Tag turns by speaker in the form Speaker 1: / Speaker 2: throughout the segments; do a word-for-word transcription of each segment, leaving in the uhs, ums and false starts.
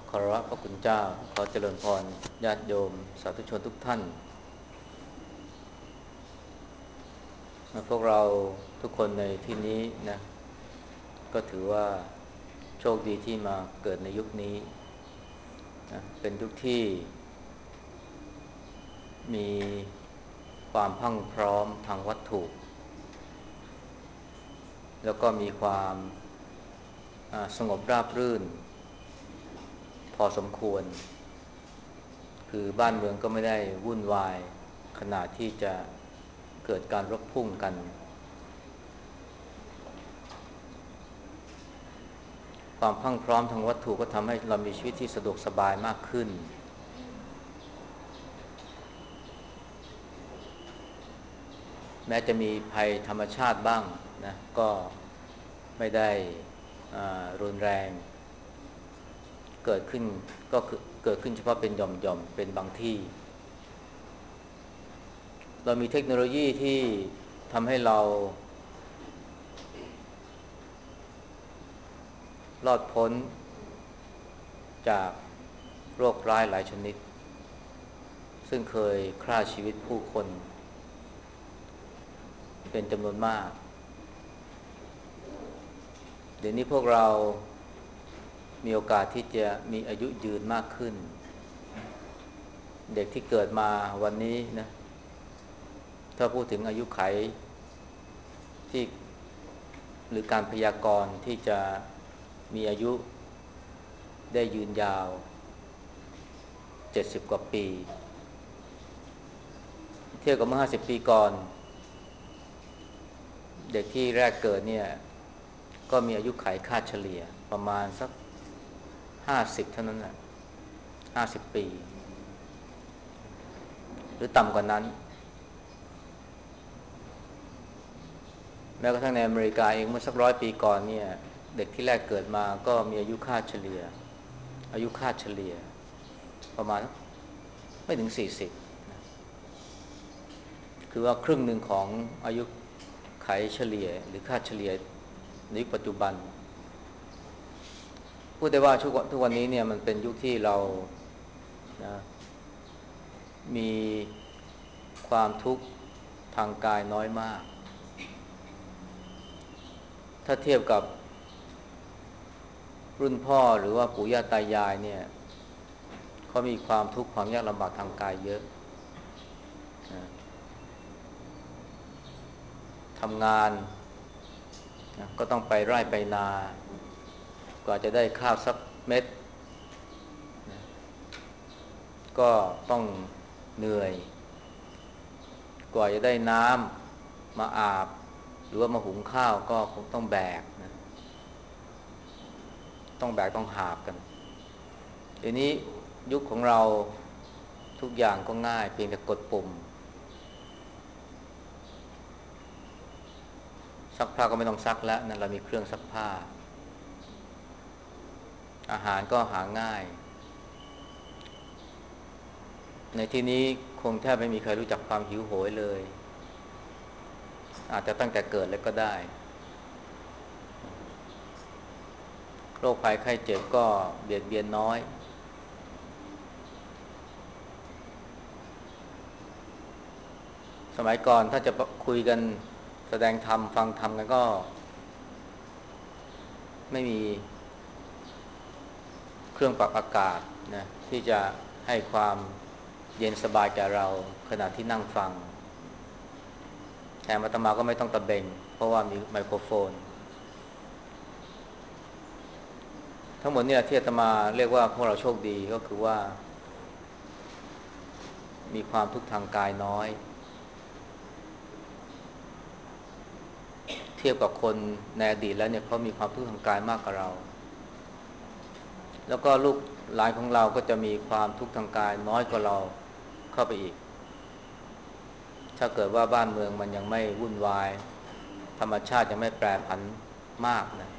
Speaker 1: ขอรับพระคุณเจ้าขอเจริญพรญาติโยมสาธุชนทุกท่านพวกเราทุกคนในที่นี้นะก็ถือว่าโชคดีที่มาเกิดในยุคนี้นะเป็นยุคที่มีความพรั่งพร้อมทางวัตถุแล้วก็มีความสงบราบรื่นพอสมควรคือบ้านเมืองก็ไม่ได้วุ่นวายขนาดที่จะเกิดการรบพุ่งกันความพรั่งพร้อมทางวัตถุก็ทำให้เรามีชีวิตที่สะดวกสบายมากขึ้นแม้จะมีภัยธรรมชาติบ้างนะก็ไม่ได้รุนแรงเกิดขึ้นก็คือเกิดขึ้นเฉพาะเป็นหย่อมๆเป็นบางที่เรามีเทคโนโลยีที่ทำให้เรารอดพ้นจากโรคร้ายหลายชนิดซึ่งเคยฆ่าชีวิตผู้คนเป็นจำนวนมากเดี๋ยวนี้พวกเรามีโอกาสที่จะมีอายุยืนมากขึ้นเด็กที่เกิดมาวันนี้นะถ้าพูดถึงอายุไขที่หรือการพยากรณ์ที่จะมีอายุได้ยืนยาวเจ็ดสิบกว่าปีเทียบกับเมื่อห้าสิบปีก่อนเด็กที่แรกเกิดเนี่ยก็มีอายุไขคาดเฉลี่ยประมาณสักห้าสิบเท่านั้นแหละห้าสิบปีหรือต่ำกว่านั้นแม้กระทั่งในอเมริกาเองเมื่อสักร้อยปีก่อนเนี่ยเด็กที่แรกเกิดมาก็มีอายุคาดเฉลี่ยอายุคาดเฉลี่ยประมาณไม่ถึงสี่สิบนะคือว่าครึ่งหนึ่งของอายุไขเฉลี่ยหรือคาดเฉลี่ยในยุคปัจจุบันพูดได้ว่าทุกทุกวันนี้เนี่ยมันเป็นยุคที่เรานะมีความทุกข์ทางกายน้อยมากถ้าเทียบกับรุ่นพ่อหรือว่าปู่ย่าตายายเนี่ยเขามีความทุกข์ความยากลำบากทางกายเยอะนะทำงานนะก็ต้องไปไร่ไปนากว่าจะได้ข้าวสักเม็ดนะก็ต้องเหนื่อยกว่าจะได้น้ำมาอาบหรือว่ามาหุงข้าวก็คงต้องแบกนะต้องแบกต้องหาบกันเดี๋ยวนี้ยุคของเราทุกอย่างก็ง่ายเพียงแต่กดปุ่มซักผ้าก็ไม่ต้องซักแล้วนะเรามีเครื่องซักผ้าอาหารก็หาง่ายในที่นี้คงแทบไม่มีใครรู้จักความหิวโหยเลยอาจจะตั้งแต่เกิดแล้วก็ได้โรคภัยไข้เจ็บก็เบียดเบียนน้อยสมัยก่อนถ้าจะคุยกันแสดงธรรมฟังธรรมกันก็ไม่มีเครื่องปรับอากาศนะที่จะให้ความเย็นสบายแก่เราขณะที่นั่งฟังแถมอาตมาก็ไม่ต้องตะเบงเพราะว่ามีไมโครโฟนทั้งหมดเนี่ยที่อาตมาเรียกว่าพวกเราโชคดีก็คือว่ามีความทุกข์ทางกายน้อยเทียบกับคนในอดีตแล้วเนี่ยเขามีความทุกข์ทางกายมากกว่าเราแล้วก็ลูกหลานของเราก็จะมีความทุกข์ทางกายน้อยกว่าเราเข้าไปอีกถ้าเกิดว่าบ้านเมืองมันยังไม่วุ่นวายธรรมชาติยังไม่แปรผันมากนะ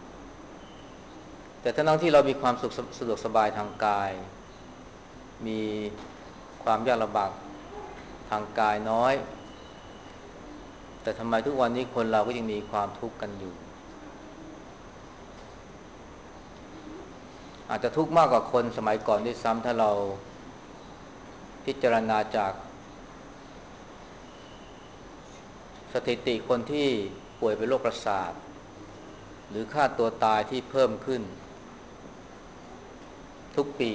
Speaker 1: แต่ทั้งที่เรามีความสุขสะดวกสบายทางกายมีความยากลำบากทางกายน้อยแต่ทำไมทุกวันนี้คนเราก็ยังมีความทุกข์กันอยู่อาจจะทุกข์มากกว่าคนสมัยก่อนด้วยซ้ำถ้าเราพิจารณาจากสถิติคนที่ป่วยเป็นโรคประสาทหรือค่าตัวตายที่เพิ่มขึ้นทุกปี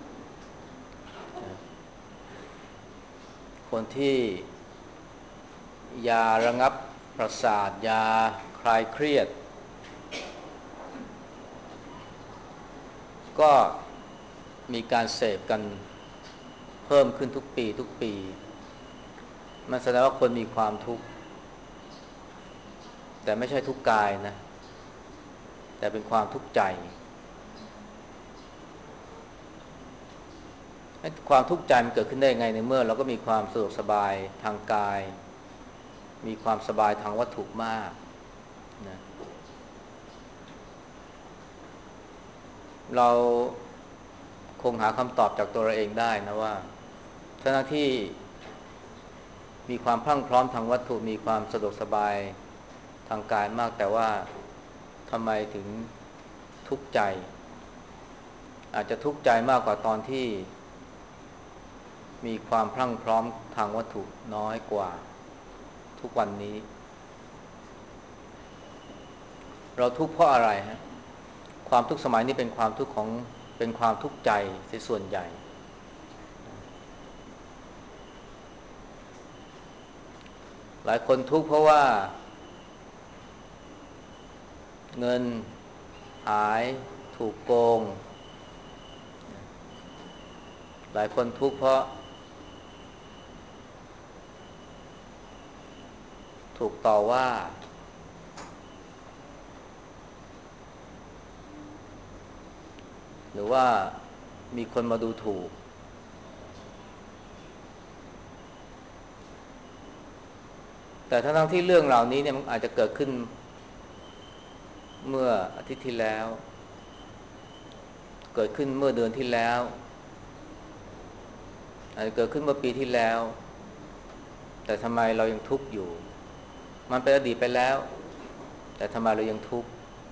Speaker 1: คนที่ยาระงับประสาทยาคลายเครียดก็มีการเสพกันเพิ่มขึ้นทุกปีทุกปีมันแสดงว่าคนมีความทุกข์แต่ไม่ใช่ทุกข์กายนะแต่เป็นความทุกข์ใจความทุกข์ใจมันเกิดขึ้นได้ไงในเมื่อเราก็มีความสะดวกสบายทางกายมีความสบายทางวัตถุมากนะเราคงหาคำตอบจากตัวเราเองได้นะว่าทั้งที่มีความพรั่งพร้อมทางวัตถุมีความสะดวกสบายทางกายมากแต่ว่าทำไมถึงทุกข์ใจอาจจะทุกข์ใจมากกว่าตอนที่มีความพรั่งพร้อมทางวัตถุน้อยกว่าทุกวันนี้เราทุกข์เพราะอะไรฮะความทุกข์สมัยนี้เป็นความทุกข์ของเป็นความทุกข์ใจที่ส่วนใหญ่หลายคนทุกข์เพราะว่าเงินหายถูกโกงหลายคนทุกข์เพราะถูกต่อว่าหรือว่ามีคนมาดูถูกแต่ทั้งที่เรื่องเหล่านี้เนี่ยมันอาจจะเกิดขึ้นเมื่ออาทิตย์ที่แล้วเกิดขึ้นเมื่อเดือนที่แล้วอาจจะเกิดขึ้นเมื่อปีที่แล้วแต่ทำไมเรายังทุกข์อยู่มันเป็นอดีตไปแล้วแต่ทำไมเรายังทุกข์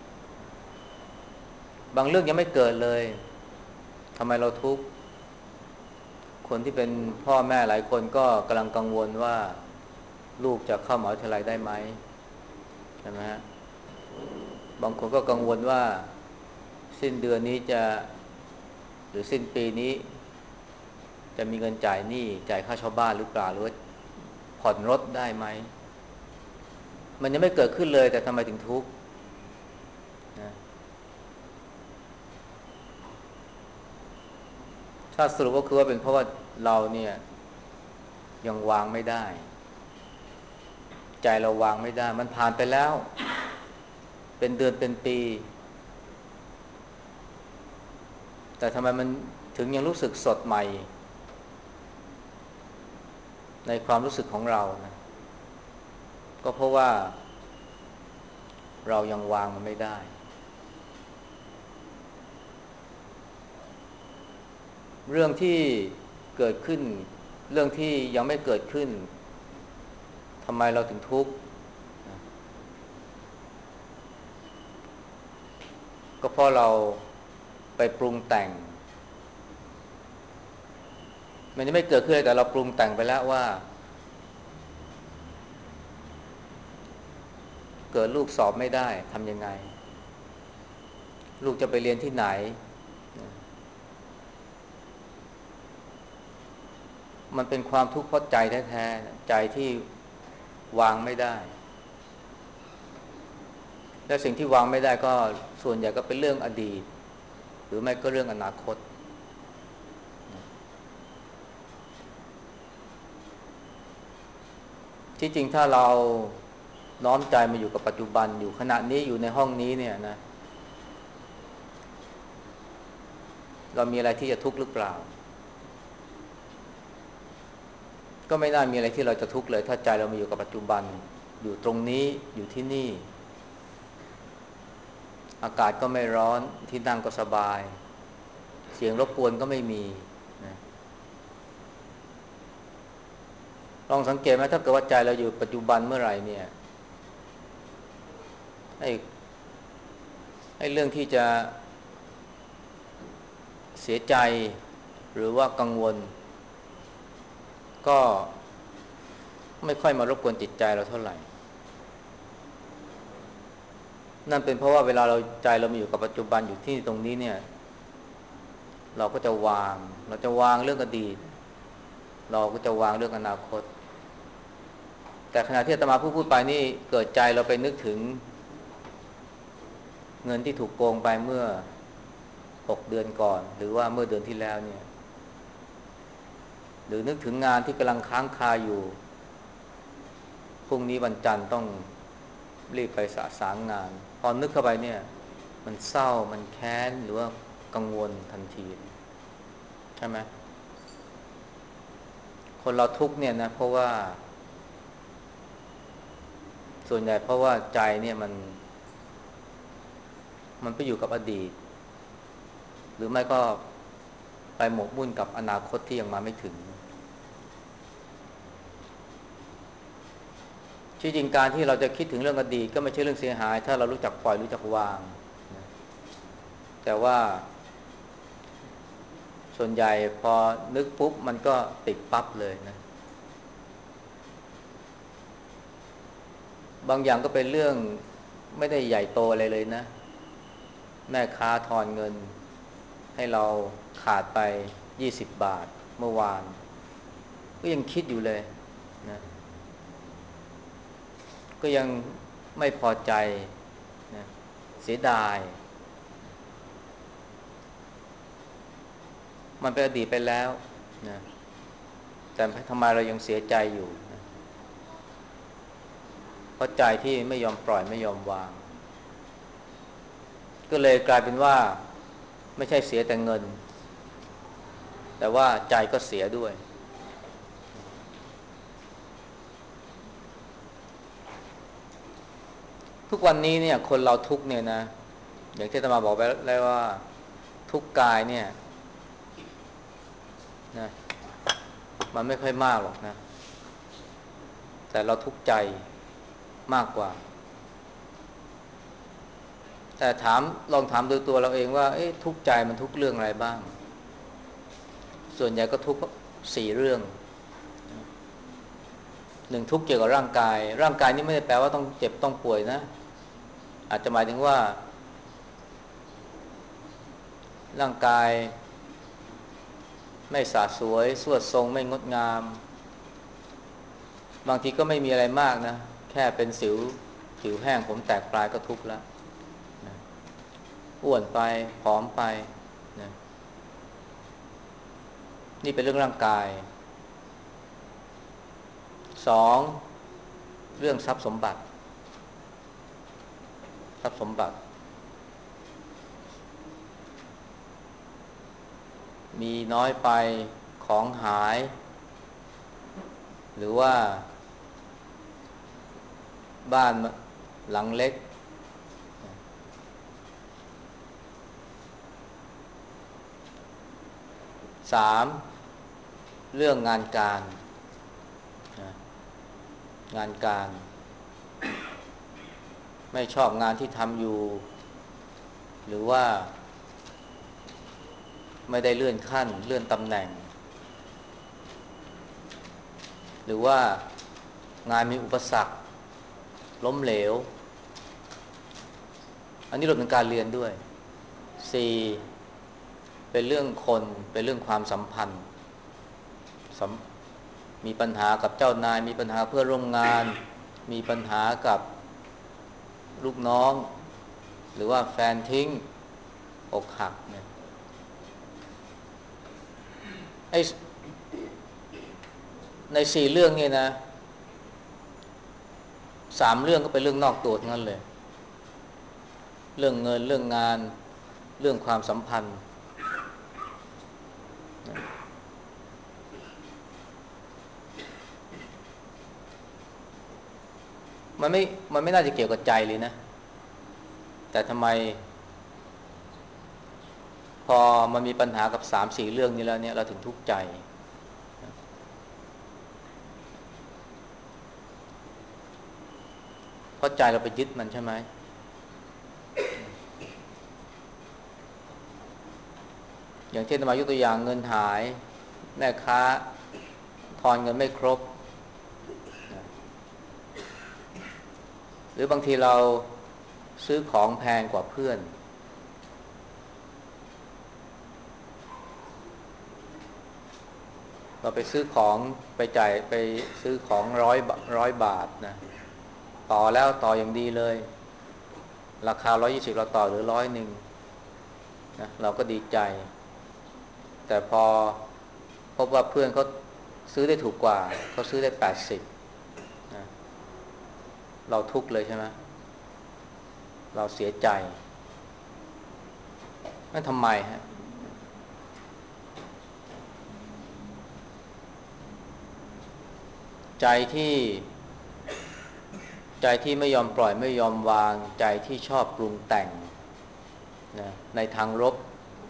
Speaker 1: บางเรื่องยังไม่เกิดเลยทำไมเราทุกข์คนที่เป็นพ่อแม่หลายคนก็กำลังกังวลว่าลูกจะเข้ามหาวิทยาลัยได้ไหมใช่ไหมฮะบางคนก็กังวลว่าสิ้นเดือนนี้จะหรือสิ้นปีนี้จะมีเงินจ่ายหนี้จ่ายค่าเช่าบ้านหรือเปล่าหรือว่าผ่อนรถได้ไหมมันยังไม่เกิดขึ้นเลยแต่ทำไมถึงทุกข์นะถ้าสรุปก็คือว่าเป็นเพราะว่าเราเนี่ยยังวางไม่ได้ใจเราวางไม่ได้มันผ่านไปแล้วเป็นเดือนเป็นปีแต่ทำไมมันถึงยังรู้สึกสดใหม่ในความรู้สึกของเรานะก็เพราะว่าเรายังวางมันไม่ได้เรื่องที่เกิดขึ้นเรื่องที่ยังไม่เกิดขึ้นทำไมเราถึงทุกข์ก็เพราะเราไปปรุงแต่งมันยังไม่เกิดขึ้นแต่เราปรุงแต่งไปแล้วว่าเกิดลูกสอบไม่ได้ทำยังไงลูกจะไปเรียนที่ไหนมันเป็นความทุกข์เพราะใจแท้ๆใจที่วางไม่ได้และสิ่งที่วางไม่ได้ก็ส่วนใหญ่ก็เป็นเรื่องอดีตหรือไม่ก็เรื่องอนาคตที่จริงถ้าเราน้อมใจมาอยู่กับปัจจุบันอยู่ขณะนี้อยู่ในห้องนี้เนี่ยนะเรามีอะไรที่จะทุกข์หรือเปล่าก็ไม่น่ามีอะไรที่เราจะทุกข์เลยถ้าใจเรามาอยู่กับปัจจุบันอยู่ตรงนี้อยู่ที่นี่อากาศก็ไม่ร้อนที่นั่งก็สบายเสียงรบกวนก็ไม่มีนะลองสังเกตไหมถ้าเกิดว่าใจเราอยู่ปัจจุบันเมื่อไหร่เนี่ยไอ้ไอ้เรื่องที่จะเสียใจหรือว่ากังวลก็ไม่ค่อยมารบกวนจิตใจเราเท่าไหร่นั่นเป็นเพราะว่าเวลาเราใจเรามาอยู่กับปัจจุบันอยู่ที่ตรงนี้เนี่ยเราก็จะวางเราจะวางเรื่องอดีตเราก็จะวางเรื่องอนาคตแต่ขณะที่อาตมาพูดพูดไปนี่เกิดใจเราไปนึกถึงเงินที่ถูกโกงไปเมื่อหกเดือนก่อนหรือว่าเมื่อเดือนที่แล้วเนี่ยหรือนึกถึงงานที่กำลังค้างคาอยู่พรุ่งนี้วันจันทร์ต้องรีบไปสะสางงานพอนึกเข้าไปเนี่ยมันเศร้ามันแค้นหรือว่ากังวลทันทีใช่ไหมคนเราทุกข์เนี่ยนะเพราะว่าส่วนใหญ่เพราะว่าใจเนี่ยมันมันไปอยู่กับอดีตหรือไม่ก็ไปหมกมุ่นกับอนาคตที่ยังมาไม่ถึงที่จริงการที่เราจะคิดถึงเรื่องอดีตก็ไม่ใช่เรื่องเสียหายถ้าเรารู้จักปล่อยรู้จักวางนะแต่ว่าส่วนใหญ่พอนึกปุ๊บมันก็ติดปั๊บเลยนะบางอย่างก็เป็นเรื่องไม่ได้ใหญ่โตอะไรเลยนะแม่ค้าทอนเงินให้เราขาดไปยี่สิบบาทเมื่อวานก็ยังคิดอยู่เลยนะก็ยังไม่พอใจนะเสียดายมันเป็นอดีตไปแล้วนะแต่ทำไมเรายังเสียใจอยู่นะเพราะใจที่ไม่ยอมปล่อยไม่ยอมวางก็เลยกลายเป็นว่าไม่ใช่เสียแต่เงินแต่ว่าใจก็เสียด้วยทุกวันนี้เนี่ยคนเราทุกเนี่ยนะอย่างที่อาตมาบอกไปแล้วว่าทุกกายเนี่ยนะมันไม่ค่อยมากหรอกนะแต่เราทุกข์ใจมากกว่าแต่ถามลองถามดูตัวเราเองว่าเอ๊ะทุกข์ใจมันทุกข์เรื่องอะไรบ้างส่วนใหญ่ก็ทุกข์สี่เรื่องหนึ่งทุกข์เกี่ยวกับร่างกายร่างกายนี่ไม่ได้แปลว่าต้องเจ็บต้องป่วยนะอาจจะหมายถึงว่าร่างกายไม่สะสวยสวดทรงไม่งดงามบางทีก็ไม่มีอะไรมากนะแค่เป็นสิวผิวแห้งผมแตกปลายก็ทุกข์แล้วนะอ้วนไปผอมไปนะนี่เป็นเรื่องร่างกายสองเรื่องทรัพย์สมบัติทรัพย์สมบัติมีน้อยไปของหายหรือว่าบ้านหลังเล็กสามเรื่องงานการนะงานการไม่ชอบงานที่ทำอยู่หรือว่าไม่ได้เลื่อนขั้นเลื่อนตำแหน่งหรือว่างานมีอุปสรรคล้มเหลวอันนี้รวมถึงการเรียนด้วยสี่เป็นเรื่องคนเป็นเรื่องความสัมพันธ์มีปัญหากับเจ้านายมีปัญหาเพื่อนร่วมงานมีปัญหากับลูกน้องหรือว่าแฟนทิ้งอกหักเนี่ยไอ้ในสี่เรื่องนี้นะสามเรื่องก็เป็นเรื่องนอกตัวทั้งนั้นเลยเรื่องเงินเรื่องงานเรื่องความสัมพันธ์มันไม่มันไม่น่าจะเกี่ยวกับใจเลยนะแต่ทำไมพอมันมีปัญหากับสามสี่เรื่องนี้แล้วเนี่ยเราถึงทุกข์ใจเพราะใจเราไปยึดมันใช่ไหมอย่างเช่นมายกตัวอย่างเงินหายแม่ค้าทอนเงินไม่ครบนะหรือบางทีเราซื้อของแพงกว่าเพื่อนเราไปซื้อของไปจ่ายไปซื้อของร้อยร้อยบาทนะต่อแล้วต่ออย่างดีเลยราคาร้อยยี่สิบเราต่อหรือร้อยหนึ่งนะเราก็ดีใจแต่พอพบว่าเพื่อนเขาซื้อได้ถูกกว่าเขาซื้อได้แปดสิบนะเราทุกข์เลยใช่ไหมเราเสียใจนั่นทำไมฮะใจที่ใจที่ไม่ยอมปล่อยไม่ยอมวางใจที่ชอบปรุงแต่งนะในทางลบ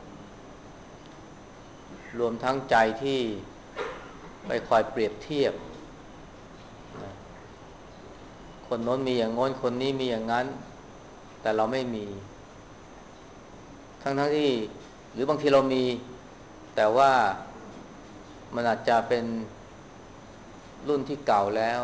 Speaker 1: รวมทั้งใจที่ไปคอยเปรียบเทียบนะคนโน้นมีอย่างโน้นคนนี้มีอย่างนั้นแต่เราไม่มีทั้งทั้งที่หรือบางทีเรามีแต่ว่ามันอาจจะเป็นรุ่นที่เก่าแล้ว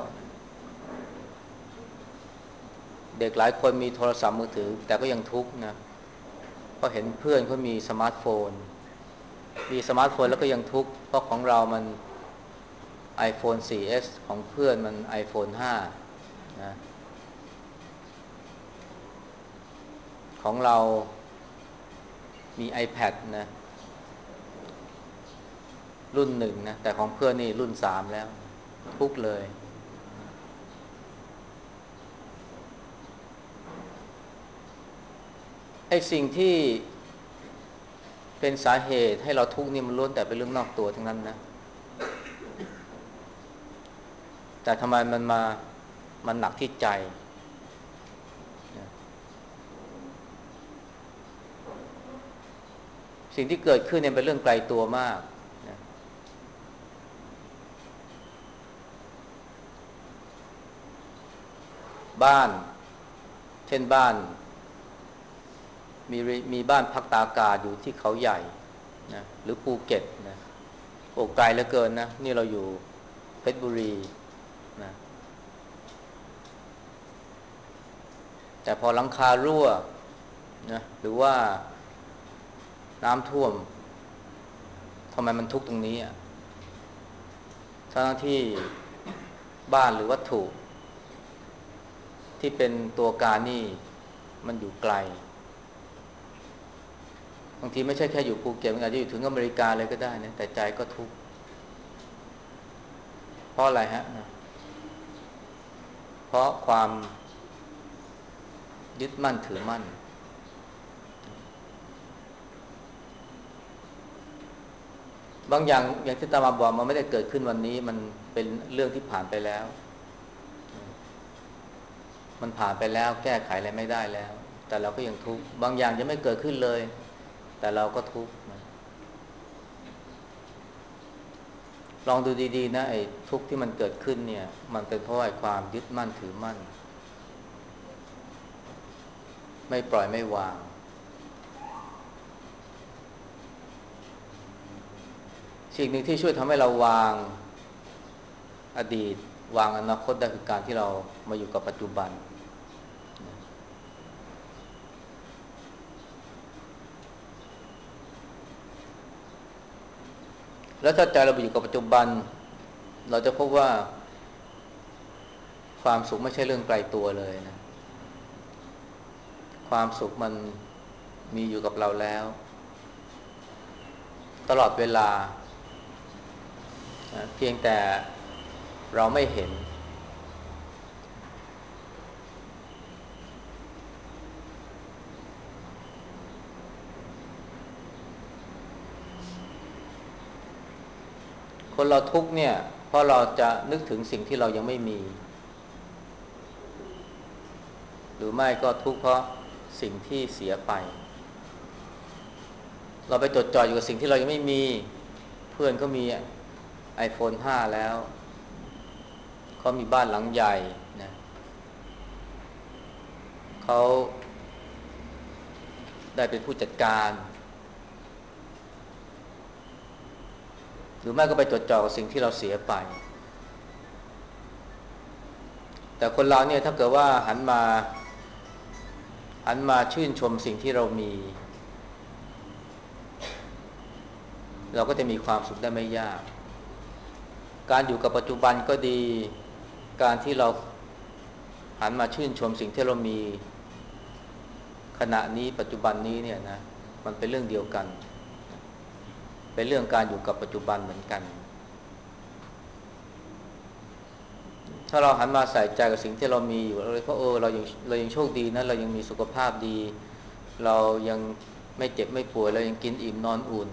Speaker 1: เด็กหลายคนมีโทรศัพท์มือถือแต่ก็ยังทุกข์นะเพราะเห็นเพื่อนเขามีสมาร์ทโฟนมีสมาร์ทโฟนแล้วก็ยังทุกข์เพราะของเรามัน iPhone โฟร์ เอส ของเพื่อนมัน iPhone ไฟว์นะของเรามี iPad นะรุ่นหนึ่งนะแต่ของเพื่อนนี่รุ่นสามแล้วทุกข์เลยไอ้สิ่งที่เป็นสาเหตุให้เราทุกข์นี่มันล้วนแต่เป็นเรื่องนอกตัวทั้งนั้นนะแต่ทำไมมันมามันหนักที่ใจนะสิ่งที่เกิดขึ้นเนี่ยเป็นเรื่องไกลตัวมากนะบ้านเช่นบ้านมีมีบ้านพักตากอากาศอยู่ที่เขาใหญ่นะหรือภูเก็ตนะโอ้ไกลเหลือเกินนะนี่เราอยู่เพชรบุรีนะแต่พอหลังคารั่วนะหรือว่าน้ำท่วมทำไมมันทุกข์ตรงนี้อ่ะทั้งที่บ้านหรือวัตถุที่เป็นตัวการนี่มันอยู่ไกลบางทีไม่ใช่แค่อยู่ภูเก็ตมันอาจจะอยู่ถึงอเมริกาเลยก็ได้นะแต่ใจก็ทุกข์เพราะอะไรฮะนะเพราะความยึดมั่นถือมั่นบางอย่างอย่างที่ตามาบอกมันไม่ได้เกิดขึ้นวันนี้มันเป็นเรื่องที่ผ่านไปแล้วมันผ่านไปแล้วแก้ไขอะไรไม่ได้แล้วแต่เราก็ยังทุกข์บางอย่างยังไม่เกิดขึ้นเลยแต่เราก็ทุกข์นะลองดูดีๆนะไอ้ทุกข์ที่มันเกิดขึ้นเนี่ยมันเป็นเพราะไอ้ความยึดมั่นถือมั่นไม่ปล่อยไม่วางสิ่งหนึ่งที่ช่วยทำให้เราวางอดีตวางอนาคตได้คือการที่เรามาอยู่กับปัจจุบันแล้วถ้าใจเราไปอยู่กับปัจจุบันเราจะพบว่าความสุขไม่ใช่เรื่องไกลตัวเลยนะความสุขมันมีอยู่กับเราแล้วตลอดเวลาเพียงแต่เราไม่เห็นคนเราทุกข์เนี่ยเพราะเราจะนึกถึงสิ่งที่เรายังไม่มีหรือไม่ก็ทุกข์เพราะสิ่งที่เสียไปเราไปจดจ่ออยู่กับสิ่งที่เรายังไม่มีเพื่อนก็มี iPhone ไฟว์ แล้วเขามีบ้านหลังใหญ่นะเขาได้เป็นผู้จัดการรือไม่ก็ไปจดจ่อกับสิ่งที่เราเสียไปแต่คนเราเนี่ยถ้าเกิดว่าหันมาหันมาชื่นชมสิ่งที่เรามีเราก็จะมีความสุขได้ไม่ยากการอยู่กับปัจจุบันก็ดีการที่เราหันมาชื่นชมสิ่งที่เรามีขณะนี้ปัจจุบันนี้เนี่ยนะมันเป็นเรื่องเดียวกันเป็นเรื่องการอยู่กับปัจจุบันเหมือนกันถ้าเราหันมาใส่ใจกับสิ่งที่เรามีอยู่เราเลยเพราะเออเรายังเรายังโชคดีนะเรายังมีสุขภาพดีเรายังไม่เจ็บไม่ป่วยเรายังกินอิ่มนอนอุ่น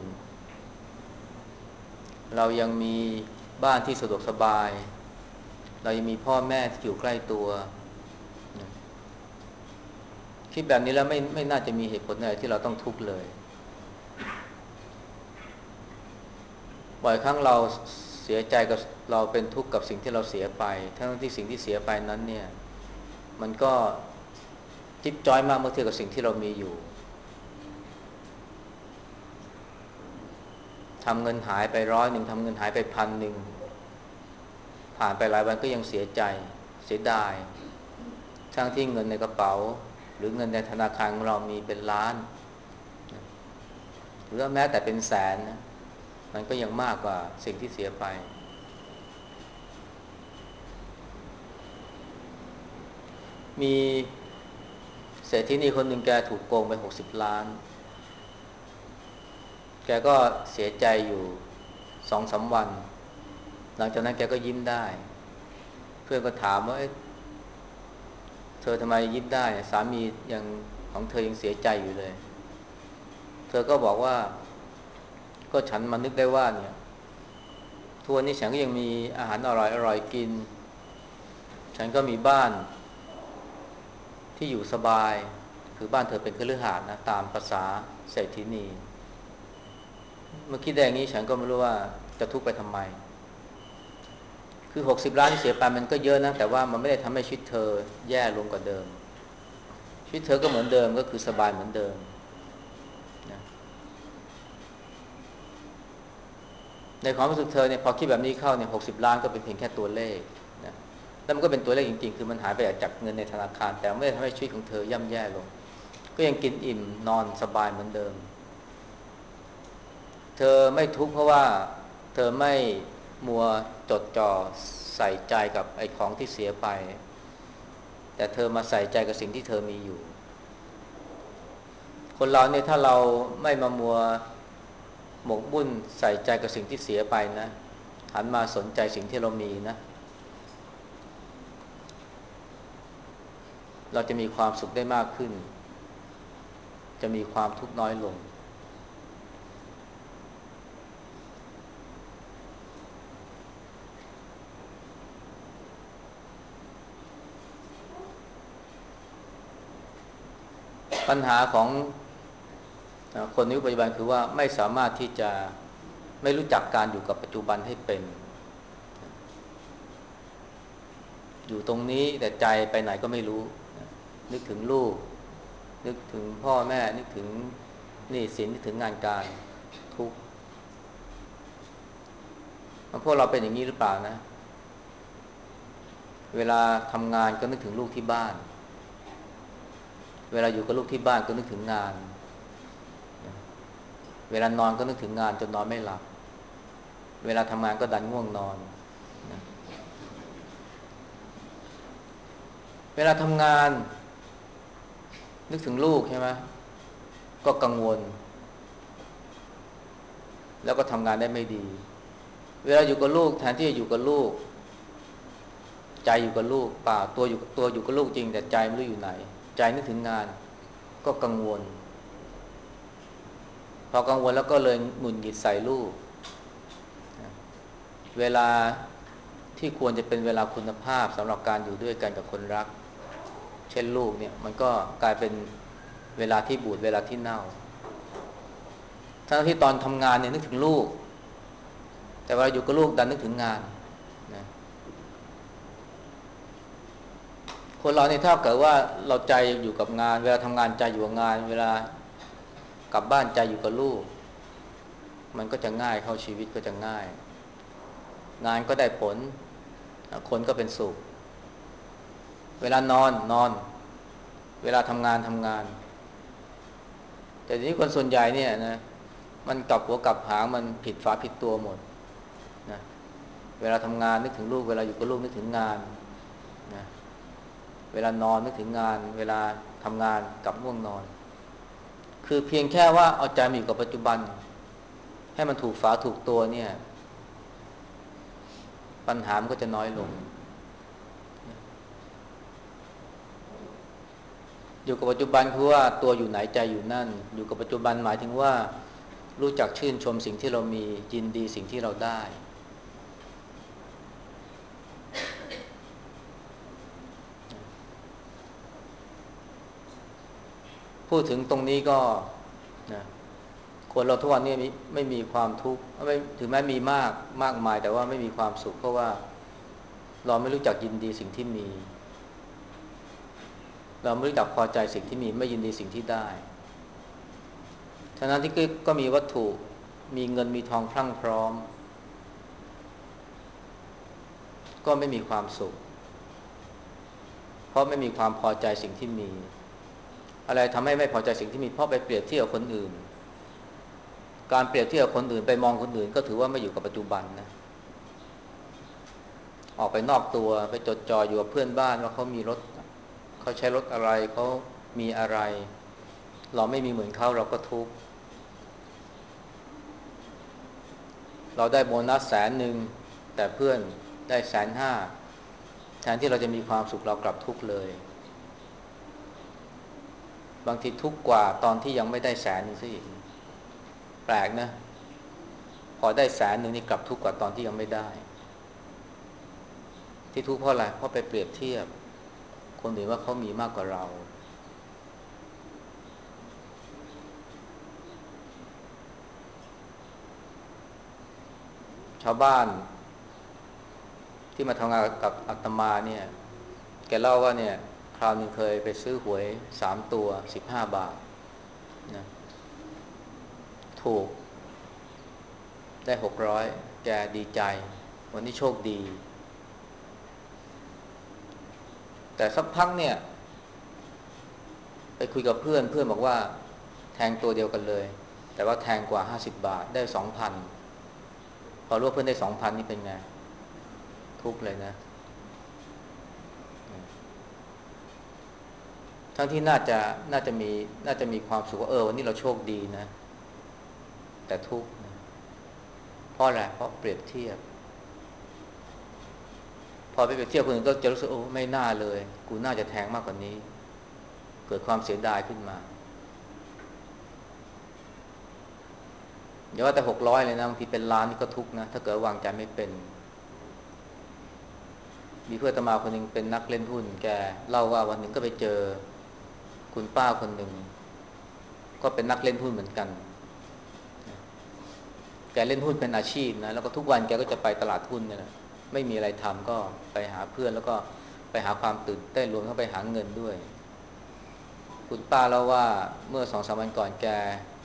Speaker 1: เรายังมีบ้านที่สะดวกสบายเรายังมีพ่อแม่ที่อยู่ใกล้ตัวคิดแบบนี้แล้วไม่ไม่น่าจะมีเหตุผลอะไรที่เราต้องทุกข์เลยบ่อยครั้งเราเสียใจกับเราเป็นทุกข์กับสิ่งที่เราเสียไปทั้งที่สิ่งที่เสียไปนั้นเนี่ยมันก็จิ๊บจ้อยมากเมื่อเทียบกับสิ่งที่เรามีอยู่ทำเงินหายไปร้อยหนึ่งทำเงินหายไปพันหนึ่งผ่านไปหลายวันก็ยังเสียใจเสียดายทั้งที่เงินในกระเป๋าหรือเงินในธนาคารของเรามีเป็นล้านหรือแม้แต่เป็นแสนนะมันก็ยังมากกว่าสิ่งที่เสียไปมีเศรษฐีนีคนหนึ่งแกถูกโกงไปหกสิบล้านแกก็เสียใจอยู่สองสามวันหลังจากนั้นแกก็ยิ้มได้เพื่อนก็ถามว่าเธอทำไมยิ้มได้สามียังของเธอยังเสียใจอยู่เลยเธอก็บอกว่าก็ฉันมานึกได้ว่าเนี่ยทุกวันนี้ฉันก็ยังมีอาหารอร่อยอร่อยกินฉันก็มีบ้านที่อยู่สบายคือบ้านเธอเป็นคฤหาสน์นะตามภาษาเศรษฐีนีเมื่อคิดได้อย่างนี้ฉันก็ไม่รู้ว่าจะทุกข์ไปทำไมคือหกสิบล้านที่เสียไปมันก็เยอะนะแต่ว่ามันไม่ได้ทำให้ชีวิตเธอแย่ลงกว่าเดิมชีวิตเธอก็เหมือนเดิมก็คือสบายเหมือนเดิมนะในความรู้สึกเธอเนี่ยพอคิดแบบนี้เข้าเนี่ยหกสิบล้านก็เป็นเพียงแค่ตัวเลขนะแล้วมันก็เป็นตัวเลขจริงๆคือมันหายไปจากเงินในธนาคารแต่ไม่ได้ทำให้ชีวิตของเธอย่ำแย่ลงก็ยังกินอิ่มนอนสบายเหมือนเดิมเธอไม่ทุกข์เพราะว่าเธอไม่มัวจดจ่อใส่ใจกับไอ้ของที่เสียไปแต่เธอมาใส่ใจกับสิ่งที่เธอมีอยู่คนเราเนี่ยถ้าเราไม่มามัวหมกมุ่นใส่ใจกับสิ่งที่เสียไปนะหันมาสนใจสิ่งที่เรามีนะเราจะมีความสุขได้มากขึ้นจะมีความทุกข์น้อยลงปัญหาของคนในยุคปัจจุบันคือว่าไม่สามารถที่จะไม่รู้จักการอยู่กับปัจจุบันให้เป็นอยู่ตรงนี้แต่ใจไปไหนก็ไม่รู้นึกถึงลูกนึกถึงพ่อแม่นึกถึงหนี้สินนึกถึงงานการทุกข์พวกเราเป็นอย่างนี้หรือเปล่านะเวลาทำงานก็นึกถึงลูกที่บ้านเวลาอยู่กับลูกที่บ้านก็นึกถึงงานเวลานอนก็นึกถึงงานจนนอนไม่หลับเวลาทำงานก็ดันง่วงนอนเวลาทำงานนึกถึงลูกใช่ไหมก็กังวลแล้วก็ทำงานได้ไม่ดีเวลาอยู่กับลูกแทนที่จะอยู่กับลูกใจอยู่กับลูกเปล่าตัวอยู่ตัวอยู่กับลูกจริงแต่ใจไม่รู้อยู่ไหนใจนึกถึงงานก็กังวลพอกังวลแล้วก็เลยหงุดหงิดใส่ลูกเวลาที่ควรจะเป็นเวลาคุณภาพสำหรับการอยู่ด้วยกันกับคนรักเช่นลูกเนี่ยมันก็กลายเป็นเวลาที่บูดเวลาที่เน่าทั้งที่ตอนทำงานเนี่ยนึกถึงลูกแต่เวลาอยู่กับลูกดันนึกถึงงานนะคนเราเนี่ยถ้าเกิดว่าเราใจอยู่กับงานเวลาทำงานใจอยู่กับงานเวลากลับบ้านใจอยู่กับลูกมันก็จะง่ายเข้าชีวิตก็จะง่ายงานก็ได้ผลคนก็เป็นสุขเวลานอนนอนเวลาทำงานทำงานแต่ทีนี้คนส่วนใหญ่เนี่ยนะมันกลับหัวกลับหางมันผิดฝาผิดตัวหมดนะเวลาทำงานนึกถึงลูกเวลาอยู่กับลูกนึกถึงงานนะเวลานอนนึกถึงงานเวลาทำงานกลับง่วงนอนคือเพียงแค่ว่าเอาใจมาอยู่กับปัจจุบันให้มันถูกฝาถูกตัวเนี่ยปัญหามันก็จะน้อยลงอยู่กับปัจจุบันคือว่าตัวอยู่ไหนใจอยู่นั่นอยู่กับปัจจุบันหมายถึงว่ารู้จักชื่นชมสิ่งที่เรามียินดีสิ่งที่เราได้พูดถึงตรงนี้ก็นะคนเราทุกวันนี้ไม่ไม่มีความทุกข์ไม่ถึงแม้มีมากมากมายแต่ว่าไม่มีความสุขเพราะว่าเราไม่รู้จักยินดีสิ่งที่มีเราไม่รู้จักพอใจสิ่งที่มีไม่ยินดีสิ่งที่ได้ฉะนั้นที่ก็มีวัตถุมีเงินมีทองพรั่งพร้อมก็ไม่มีความสุขเพราะไม่มีความพอใจสิ่งที่มีอะไรทำให้ไม่พอใจสิ่งที่มีเพราะไปเปรียบเทียบกับคนอื่นการเปรียบเทียบกับคนอื่นไปมองคนอื่นก็ถือว่าไม่อยู่กับปัจจุบันนะออกไปนอกตัวไปจดจ่ออยู่กับเพื่อนบ้านว่าเขามีรถเขาใช้รถอะไรเขามีอะไรเราไม่มีเหมือนเขาเราก็ทุกข์เราได้โบนัสแสนหนึ่งแต่เพื่อนได้แสนห้าแทนที่เราจะมีความสุขเรากลับทุกข์เลยบางทีทุกข์กว่าตอนที่ยังไม่ได้แสนหนึ่งซะอีกแปลกนะพอได้แสนหนึ่งนี่กลับทุกข์กว่าตอนที่ยังไม่ได้ที่ทุกข์เพราะอะไรเพราะไปเปรียบเทียบคนอื่นว่าเขามีมากกว่าเราชาวบ้านที่มาทำงานกับอาตมาเนี่ยแกเล่าว่าเนี่ยคราวนึงเคยไปซื้อหวยสามตัวสิบห้าบาทนะถูกได้หกร้อยแกดีใจวันนี้โชคดีแต่สักพักเนี่ยไปคุยกับเพื่อนเพื่อนบอกว่าแทงตัวเดียวกันเลยแต่ว่าแทงกว่าห้าสิบบาทได้สองพันพอรู้ว่าเพื่อนได้สองพันนี่เป็นไงทุกเลยนะทั้งที่น่าจะน่าจะมีน่าจะมีความสุขว่าเออวันนี้เราโชคดีนะแต่ทุกนะเพราะอะไรเพราะเปรียบเทียบพอไปเปรียบเทียบคนอื่นก็จะรู้สึกโอ้ไม่น่าเลยกูน่าจะแทงมากกว่านี้เกิดความเสียดายขึ้นมาอย่าว่าแต่หกร้อยเลยนะบางทีเป็นล้านนี่ก็ทุกนะถ้าเกิดวางใจไม่เป็นมีเพื่อนอาตมาคนหนึ่งเป็นนักเล่นหุ้นแกเล่าว่าวันหนึ่งก็ไปเจอคุณป้าคนหนึ่งก็เป็นนักเล่นหุ้นเหมือนกันแกเล่นหุ้นเป็นอาชีพนะแล้วก็ทุกวันแกก็จะไปตลาดหุ้นเนี่ยแหละไม่มีอะไรทำก็ไปหาเพื่อนแล้วก็ไปหาความตื่นเต้นรวมทั้งไปหาเงินด้วยคุณป้าเล่าว่าเมื่อสองสามวันก่อนแก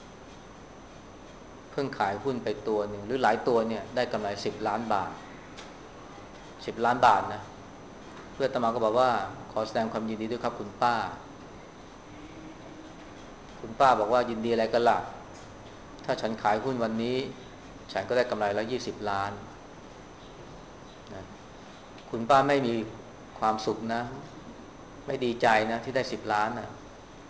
Speaker 1: เพิ่งขายหุ้นไปตัวหนึ่งหรือหลายตัวเนี่ยได้กำไรสิบล้านบาทสิบล้านบาทนะเพื่อนอาตมาก็บอกว่าขอแสดงความยินดีด้วยครับคุณป้าคุณป้าบอกว่ายินดีอะไรกันล่ะถ้าฉันขายหุ้นวันนี้ฉันก็ได้กำไรแล้วยี่สิบล้านนะคุณป้าไม่มีความสุขนะไม่ดีใจนะที่ได้สิบล้านนะ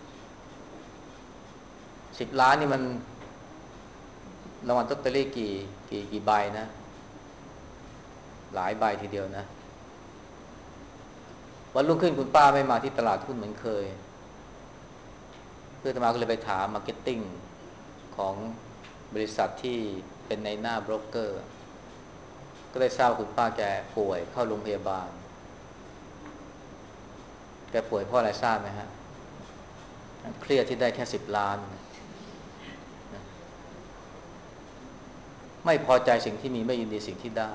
Speaker 1: สิบล้านนี่มันรางวัลลอตเตอรี่กี่กี่กี่ใบนะหลายใบทีเดียวนะวันรุ่งขึ้นคุณป้าไม่มาที่ตลาดหุ้นเหมือนเคยเพื่อนอาตมาก็เลยไปถามมาร์เก็ตติ้งของบริษัทที่เป็นในหน้าโบรกเกอร์ก็ได้ทราบว่าคุณป้าแกป่วยเข้าโรงพยาบาลแกป่วยเพราะอะไรทราบไหมฮะเครียดที่ได้แค่สิบล้านนะไม่พอใจสิ่งที่มีไม่ยินดีสิ่งที่ได้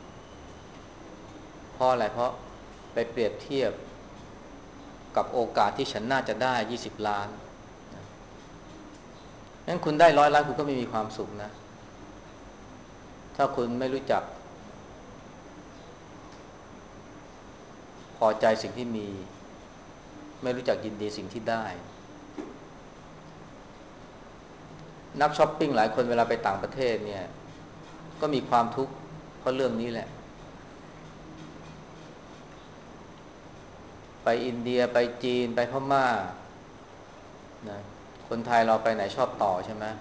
Speaker 1: เพราะอะไรเพราะไปเปรียบเทียบกับโอกาสที่ฉันน่าจะได้ยี่สิบล้านนะงั้นคุณได้ร้อยล้านคุณก็ไม่มีความสุขนะถ้าคุณไม่รู้จักพอใจสิ่งที่มีไม่รู้จักยินดีสิ่งที่ได้นักช้อปปิ้งหลายคนเวลาไปต่างประเทศเนี่ยก็มีความทุกข์เพราะเรื่องนี้แหละไปอินเดียไปจีนไปพม่านะคนไทยเราไปไหนชอบต่อใช่ไหม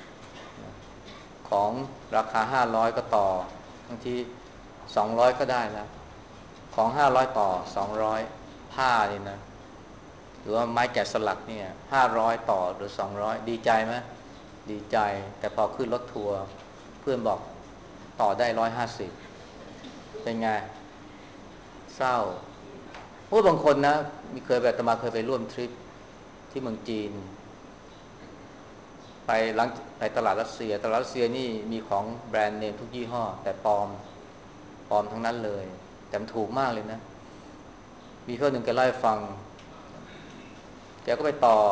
Speaker 1: ของราคาห้าร้อยก็ต่อบางทีสองร้อยก็ได้แล้วของห้าร้อยต่อสองร้อยผ้านี่นะหรือว่าไม้แกะสลักเนี่ยห้าร้อยต่อหรือสองร้อยดีใจไหมดีใจแต่พอขึ้นรถทัวร์เพื่อนบอกต่อได้ร้อยห้าสิบเป็นไงเศร้าเพราะบางคนนะมีเคยแบบตมาเคยไปร่วมทริปที่เมืองจีนไปหลังไปตลาดรัสเซียตลาดรัสเซียนี่มีของแบรนด์เนมทุกยี่ห้อแต่ปลอมปลอมทั้งนั้นเลยแต่มันถูกมากเลยนะมีเพื่อนหนึ่งแกเล่าให้ฟังแกก็ไปต่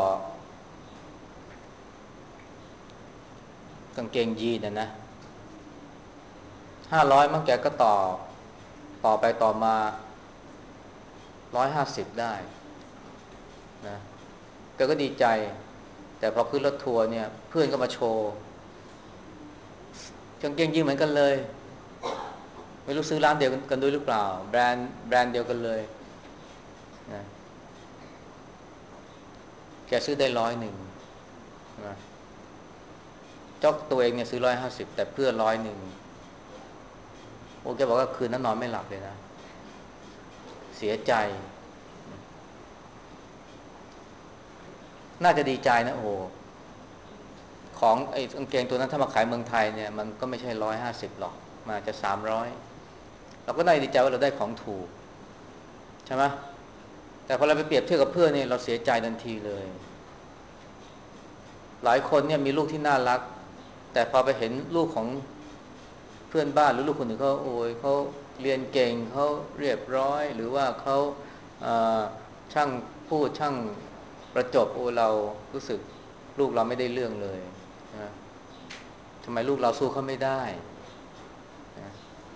Speaker 1: อกางเกงยีนนะนะห้าร้อยมั้งแกก็ต่อต่อไปต่อมาร้อยห้าสิบได้นะแกก็ดีใจแต่พอขึ้นรถทัวร์เนี่ยเพื่อนก็มาโชว์กางเกงยีนเหมือนกันเลยไม่รู้ซื้อร้านเดียวกันด้วยหรือเปล่าแบรนด์แบรนด์เดียวกันเลยนะแกซื้อได้ร้อยหนึ่งนะเจ้าตัวเองเนี่ยซื้อร้อยห้าสิบแต่เพื่อนร้อยหนึ่งโอ้แกบอกว่าคืนนั้นนอนไม่หลับเลยนะเสียใจน่าจะดีใจนะโอ้ของไอ้กางเกงตัวนั้นถ้ามาขายเมืองไทยเนี่ยมันก็ไม่ใช่ร้อยห้าสิบหรอกมาจะสามร้อยเราก็ได้ดีใจว่าเราได้ของถูกใช่ไหมแต่พอเราไปเปรียบเทียบกับเพื่อนเนี่ยเราเสียใจทันทีเลยหลายคนเนี่ยมีลูกที่น่ารักแต่พอไปเห็นลูกของเพื่อนบ้านหรือลูกคนอื่นเขาโอ้ยเขาเรียนเก่งเขาเรียบร้อยหรือว่าเขาช่างพูดช่างประจบโอ้เรารู้สึกลูกเราไม่ได้เรื่องเลยนะทำไมลูกเราสู้เขาไม่ได้นะ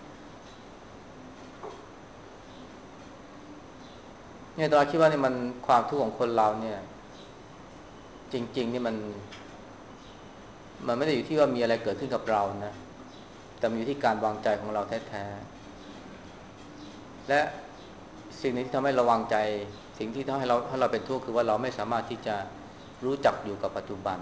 Speaker 1: เนี่ยตอนคิดว่านี่มันความทุกข์ของคนเราเนี่ยจริงๆนี่มันมันไม่ได้อยู่ที่ว่ามีอะไรเกิดขึ้นกับเรานะแต่มันอยู่ที่การวางใจของเราแท้ๆและสิ่งนี้ที่ทำให้เราวางใจสิ่งที่ทำให้เราให้เราเป็นทุกข์คือว่าเราไม่สามารถที่จะรู้จักอยู่กับปัจจุบัน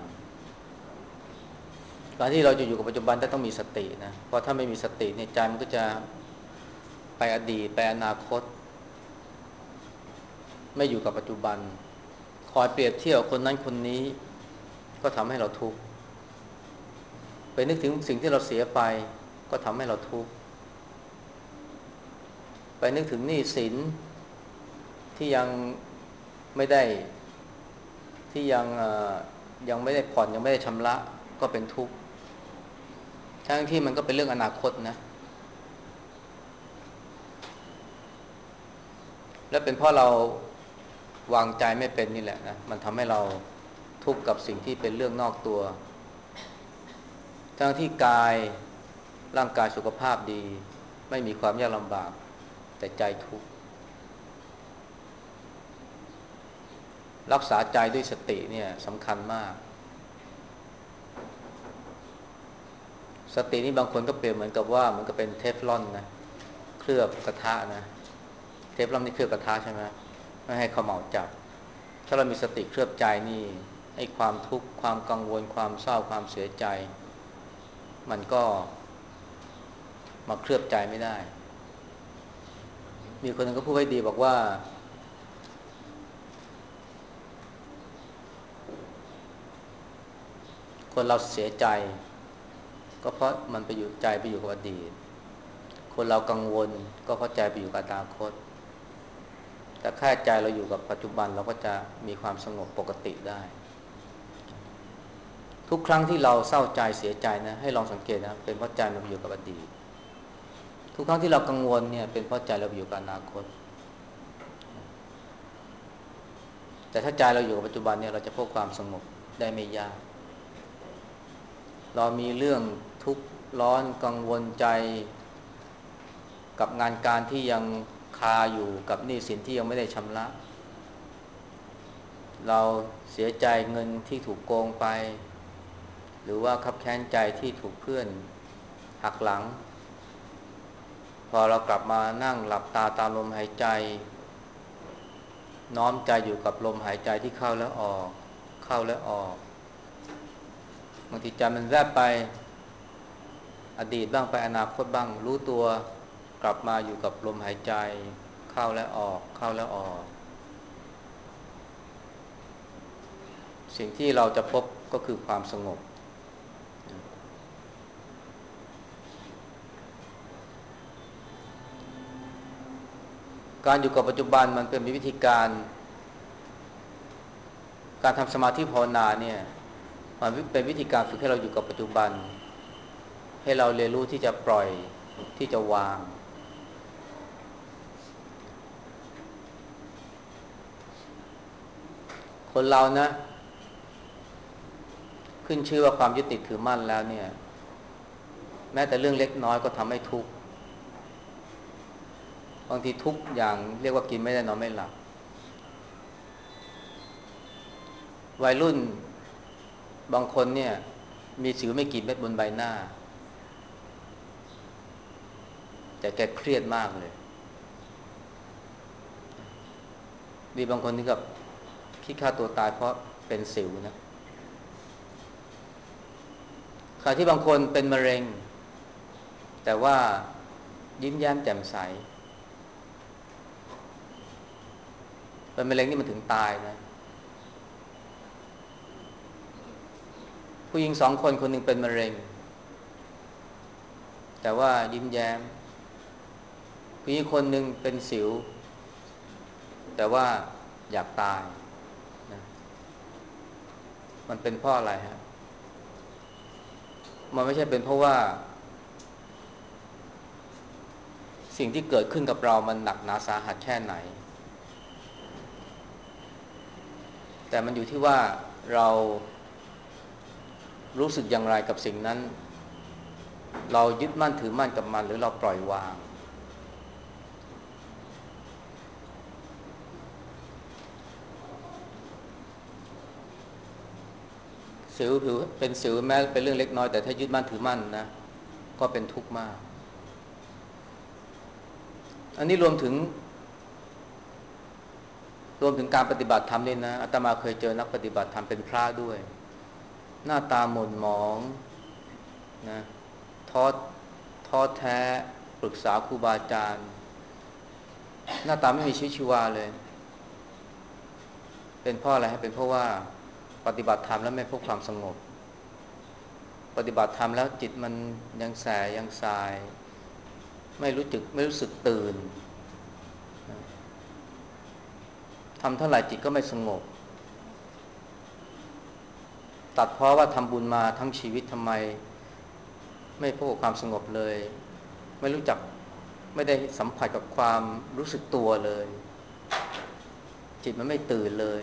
Speaker 1: การที่เราจะอยู่กับปัจจุบันต้องมีสตินะเพราะถ้าไม่มีสติเนี่ยใจมันก็จะไปอดีตไปอนาคตไม่อยู่กับปัจจุบันคอยเปรียบเทียบคนนั้นคนนี้ก็ทำให้เราทุกข์ไปนึกถึงสิ่งที่เราเสียไปก็ทำให้เราทุกข์ไปนึกถึงหนี้สินที่ยังไม่ได้ที่ยังยังไม่ได้ผ่อนยังไม่ได้ชำระก็เป็นทุกข์ทั้งที่มันก็เป็นเรื่องอนาคตนะและเป็นเพราะเราวางใจไม่เป็นนี่แหละนะมันทำให้เราทุกข์กับสิ่งที่เป็นเรื่องนอกตัวทั้งที่กายร่างกายสุขภาพดีไม่มีความยากลำบากแต่ใจทุกข์รักษาใจด้วยสติเนี่ยสำคัญมากสตินี่บางคนก็เปรียบเหมือนกับว่ามันก็เป็นเทฟลอนนะเคลือบกระทะนะเทฟลอนนี่เคลือบกระทะใช่ไหมไม่ให้เขาเหมาจับถ้าเรามีสติเคลือบใจนี่ไอ้ความทุกข์ความกังวลความเศร้าความเสียใจมันก็มาเคลือบใจไม่ได้มีคนหนึ่งก็พูดไว้ดีบอกว่าคนเราเสียใจก็เพราะมันไปอยู่ใจไปอยู่กับอดีตคนเรากังวลก็เพราะใจไปอยู่กับอนาคตแต่แค่ใจเราอยู่กับปัจจุบันเราก็จะมีความสงบปกติได้ทุกครั้งที่เราเศร้าใจเสียใจนะให้ลองสังเกตนะเป็นเพราะใจมันไปอยู่กับอดีตทุกครั้งที่เรากังวลเนี่ยเป็นเพราะใจเราไปอยู่กับอนาคตแต่ถ้าใจเราอยู่กับปัจจุบันเนี่ยเราจะพบความสงบได้ไม่ยากเรามีเรื่องทุกข์ร้อนกังวลใจกับงานการที่ยังคคาอยู่กับหนี้สินที่ยังไม่ได้ชำระเราเสียใจเงินที่ถูกโกงไปหรือว่าคับแค้นใจที่ถูกเพื่อนหักหลังพอเรากลับมานั่งหลับตาตามลมหายใจน้อมใจอยู่กับลมหายใจที่เข้าและออกเข้าและออกบางทีใจมันแวบไปอดีตบ้างไปอนาคตบ้างรู้ตัวกลับมาอยู่กับลมหายใจเข้าและออกเข้าและออกสิ่งที่เราจะพบก็คือความสงบการอยู่กับปัจจุบันมันเป็นวิธีการการทำสมาธิภาวนาเนี่ยมันเป็นวิธีการฝึกให้เราอยู่กับปัจจุบันให้เราเรียนรู้ที่จะปล่อยที่จะวางคนเรานะขึ้นชื่อว่าความยึดติดถือมั่นแล้วเนี่ยแม้แต่เรื่องเล็กน้อยก็ทำให้ทุกข์บางทีทุกข์อย่างเรียกว่ากินไม่ได้นอนไม่หลับวัยรุ่นบางคนเนี่ยมีสิวไม่กี่เม็ดบนใบหน้าแต่แกเครียดมากเลยมีบางคนที่กับคิดฆ่าตัวตายเพราะเป็นสิวนะขณะที่บางคนเป็นมะเร็งแต่ว่ายิ้มแย้มแจ่มใสเป็นมะเร็งนี่มันถึงตายนะผู้หญิงสองคนคนหนึ่งเป็นมะเร็งแต่ว่ายิ้มแย้มผู้หญิงคนหนึ่งเป็นสิวแต่ว่าอยากตายนะมันเป็นเพราะอะไรฮะมันไม่ใช่เป็นเพราะว่าสิ่งที่เกิดขึ้นกับเรามันหนักหนาสาหัสแค่ไหนแต่มันอยู่ที่ว่าเรารู้สึกอย่างไรกับสิ่งนั้นเรายึดมั่นถือมั่นกับมันหรือเราปล่อยวางสิวผิวเป็นสิวแม้เป็นเรื่องเล็กน้อยแต่ถ้ายึดมั่นถือมั่นนะก็เป็นทุกข์มากอันนี้รวมถึงรวมถึงการปฏิบัติธรรมด้วยนะอาตมาเคยเจอนักปฏิบัติธรรมเป็นพระด้วยหน้าตาหม่นหมองนะท้อท้อแท้ปรึกษาครูบาอาจารย์หน้าตาไม่มีชีวิตชีวาเลยเป็นเพราะอะไรฮะเป็นเพราะว่าปฏิบัติธรรมแล้วไม่พบความสงบปฏิบัติธรรมแล้วจิตมันยังแสยังสายไม่รู้จึกไม่รู้สึกตื่นทำเท่าไหร่จิตก็ไม่สงบตัดเพราะว่าทำบุญมาทั้งชีวิตทำไมไม่พบกับความสงบเลยไม่รู้จักไม่ได้สัมผัสกับความรู้สึกตัวเลยจิตมันไม่ตื่นเลย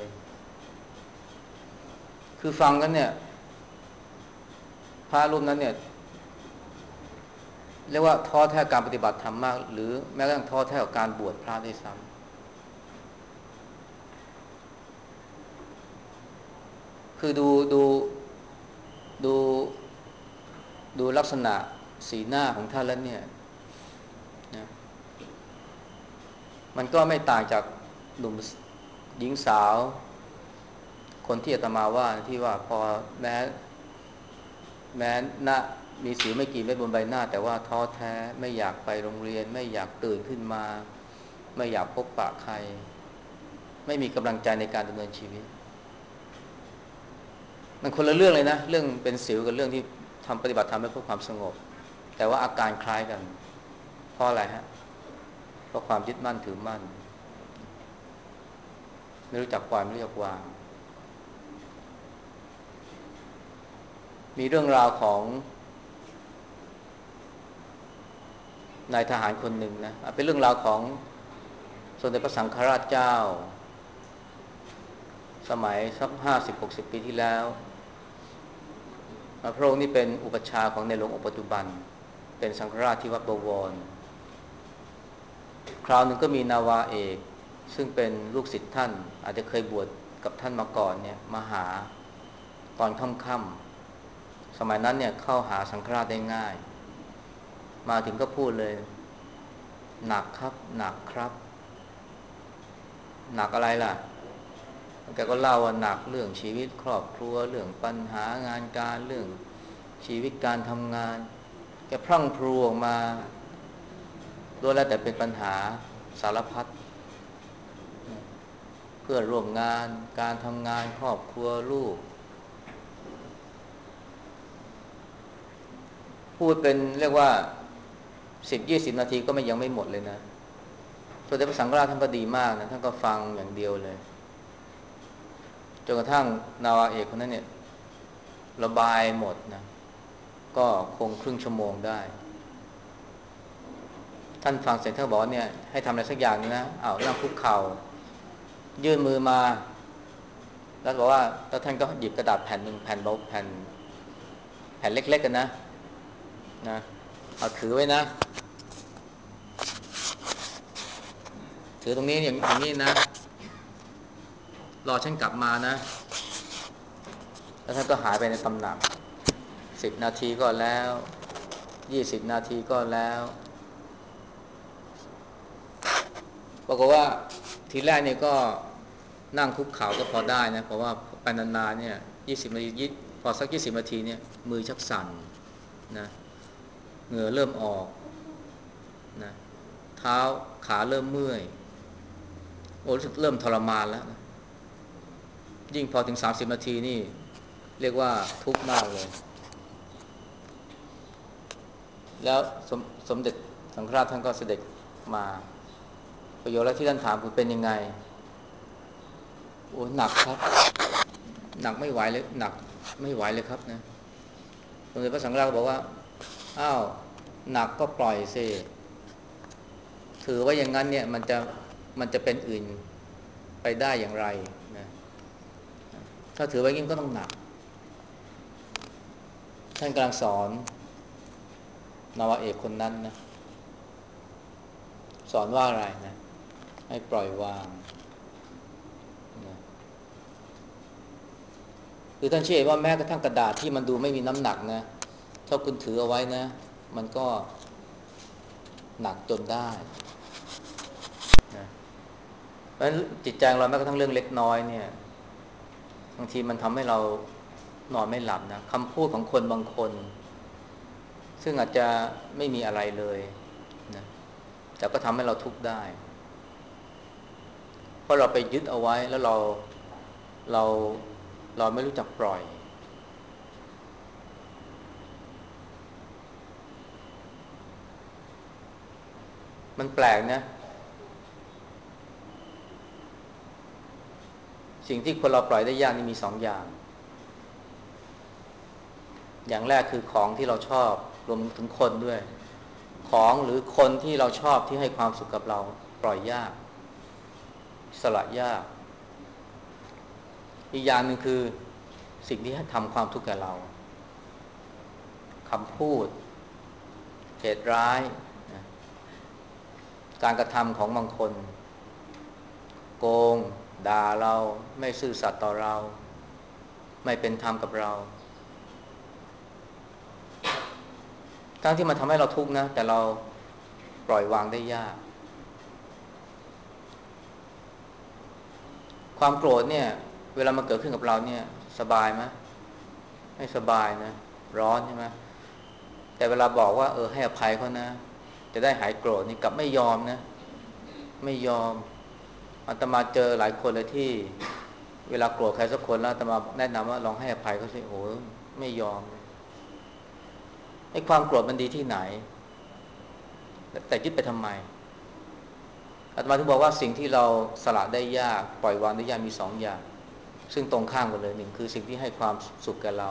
Speaker 1: คือฟังกันเนี่ยพระรูปนั้นเนี่ยเรียกว่าท้อแท้การปฏิบัติธรรมมากหรือแม้กระทั่งท้อแท้กับการบวชพระด้วยซ้ำคือดูดูดูดูลักษณะสีหน้าของท่านแล้วเนี่ยนะมันก็ไม่ต่างจากหนุ่มหญิงสาวคนที่อาตมาว่าที่ว่าพอแม้แม้หน้ามีสิวไม่กี่เม็ดบนใบหน้าแต่ว่าท้อแท้ไม่อยากไปโรงเรียนไม่อยากตื่นขึ้นมาไม่อยากพบปะใครไม่มีกำลังใจในการดำเนินชีวิตมันคนละเรื่องเลยนะเรื่องเป็นสิวกับเรื่องที่ทำปฏิบัติธรรมให้เพื่อความสงบแต่ว่าอาการคล้ายกันเพราะอะไรฮะเพราะความยึดมั่นถือมั่นไม่รู้จักปล่อยไม่รู้จักวางมีเรื่องราวของนายทหารคนหนึ่งนะเป็นเรื่องราวของสมเด็จพระสังฆราชเจ้าสมัยสักห้าสิบหกสิบปีที่แล้วพระองค์นี่เป็นอุปัชฌาย์ของในหลวงองค์ปัจจุบันเป็นสังฆราชที่วัดบวรคราวหนึ่งก็มีนาวาเอกซึ่งเป็นลูกศิษย์ท่านอาจจะเคยบวชกับท่านมาก่อนเนี่ยมาหาตอนค่ำๆสมัยนั้นเนี่ยเข้าหาสังฆราชได้ง่ายมาถึงก็พูดเลยหนักครับหนักครับหนักอะไรล่ะแกก็เล่าว่าหนักเรื่องชีวิตครอบครัวเรื่องปัญหางานการเรื่องชีวิตการทำงานแกพรั่งพรูออกมาล้วนแล้วแต่เป็นปัญหาสารพัดเพื่อร่วมงานการทำงานครอบครัวลูกพูดเป็นเรียกว่าสิบยี่สิบนาทีก็ไม่ยังไม่หมดเลยนะสมเด็จพระสังฆราชท่านก็ดีมากนะท่านก็ฟังอย่างเดียวเลยจนกระทั่งนาวาเอกคนนั้นเนี่ยระบายหมดนะก็คงครึ่งชั่วโมงได้ท่านฟังเสร็จท่านบอกเนี่ยให้ทำอะไรสักอย่างนึงนะอ้าวนั่งคุกเข่ายื่นมือมาแล้วบอกว่าแล้วท่านก็หยิบกระดาษแผ่นหนึ่งแผ่นเบาแผ่นแผ่นเล็กๆกันนะนะเอาถือไว้นะถือตรงนี้อย่างอย่างนี้นะรอฉันกลับมานะแล้วท่านก็หายไปในตำหนักสิบนาทีก็แล้วยี่สิบนาทีก็แล้วปรากฏว่าทีแรกเนี่ยก็นั่งคุกเข่าก็พอได้นะเพราะว่าไปนานๆเนี่ยยี่สิบนาทีพอสักยี่สิบนาทีเนี่ยมือชักสั่นนะเหงื่อเริ่มออกนะเท้าขาเริ่มเมื่อยโอ้รู้สึกเริ่มทรมานแล้วนะยิ่งพอถึงสามสิบนาทีนี่เรียกว่าทุกข์มากเลยแล้วสมสมเด็จสังฆราชท่านก็เสด็จมาประโยชน์แรกที่ท่านถามคือเป็นยังไงโอ้หนักครับหนักไม่ไหวเลยหนักไม่ไหวเลยครับนะสมเด็จพระสังฆราชบอกว่าอ้าวหนักก็ปล่อยสิถือว่าอย่างนั้นเนี่ยมันจะมันจะเป็นอื่นไปได้อย่างไรนะถ้าถือไว้ยิ่งก็ต้องหนักท่านกำลังสอนนาวาเอกคนนั้นนะสอนว่าอะไรนะให้ปล่อยวางนะคือท่านเชื่อว่าแม้กระทั่งกระดาษที่มันดูไม่มีน้ำหนักนะถ้าคุณถือเอาไว้นะมันก็หนักจนได้นะเพราะฉะนั้นจิตใจเราแม้กระทั่งเรื่องเล็กน้อยเนี่ยบางทีมันทำให้เรานอนไม่หลับนะคำพูดของคนบางคนซึ่งอาจจะไม่มีอะไรเลยนะแต่ก็ทำให้เราทุกข์ได้เพราะเราไปยึดเอาไว้แล้วเราเราเราไม่รู้จักปล่อยมันแปลกนะสิ่งที่คนเราปล่อยได้ยากนี่มีสองอย่างอย่างแรกคือของที่เราชอบรวมถึงคนด้วยของหรือคนที่เราชอบที่ให้ความสุขกับเราปล่อยยากสละยากอีกอย่างหนึ่งคือสิ่งที่ทำความทุกข์แก่เราคำพูดเหตุร้ายนะการกระทำของบางคนโกงด่าเราไม่ซื่อสัตย์ต่อเราไม่เป็นธรรมกับเราทั้งที่มันทำให้เราทุกข์นะแต่เราปล่อยวางได้ยากความโกรธเนี่ยเวลามาเกิดขึ้นกับเราเนี่ยสบายไหมไม่สบายนะร้อนใช่ไหมแต่เวลาบอกว่าเออให้อภัยเขานะจะได้หายโกรธนี่กลับไม่ยอมนะไม่ยอมอาตมาเจอหลายคนเลยที่เวลาโกรธใครสักคนแล้วอาตมาแนะนำว่าลองให้อภัยเขาสิโอ้ไม่ยอมไอ้ความโกรธมันดีที่ไหนแต่ยึดไปทำไมอาตมาถึงบอกว่าสิ่งที่เราสละได้ยากปล่อยวางได้ยากมีสองอย่างซึ่งตรงข้ามกันเลยหนึ่งคือสิ่งที่ให้ความสุขแก่เรา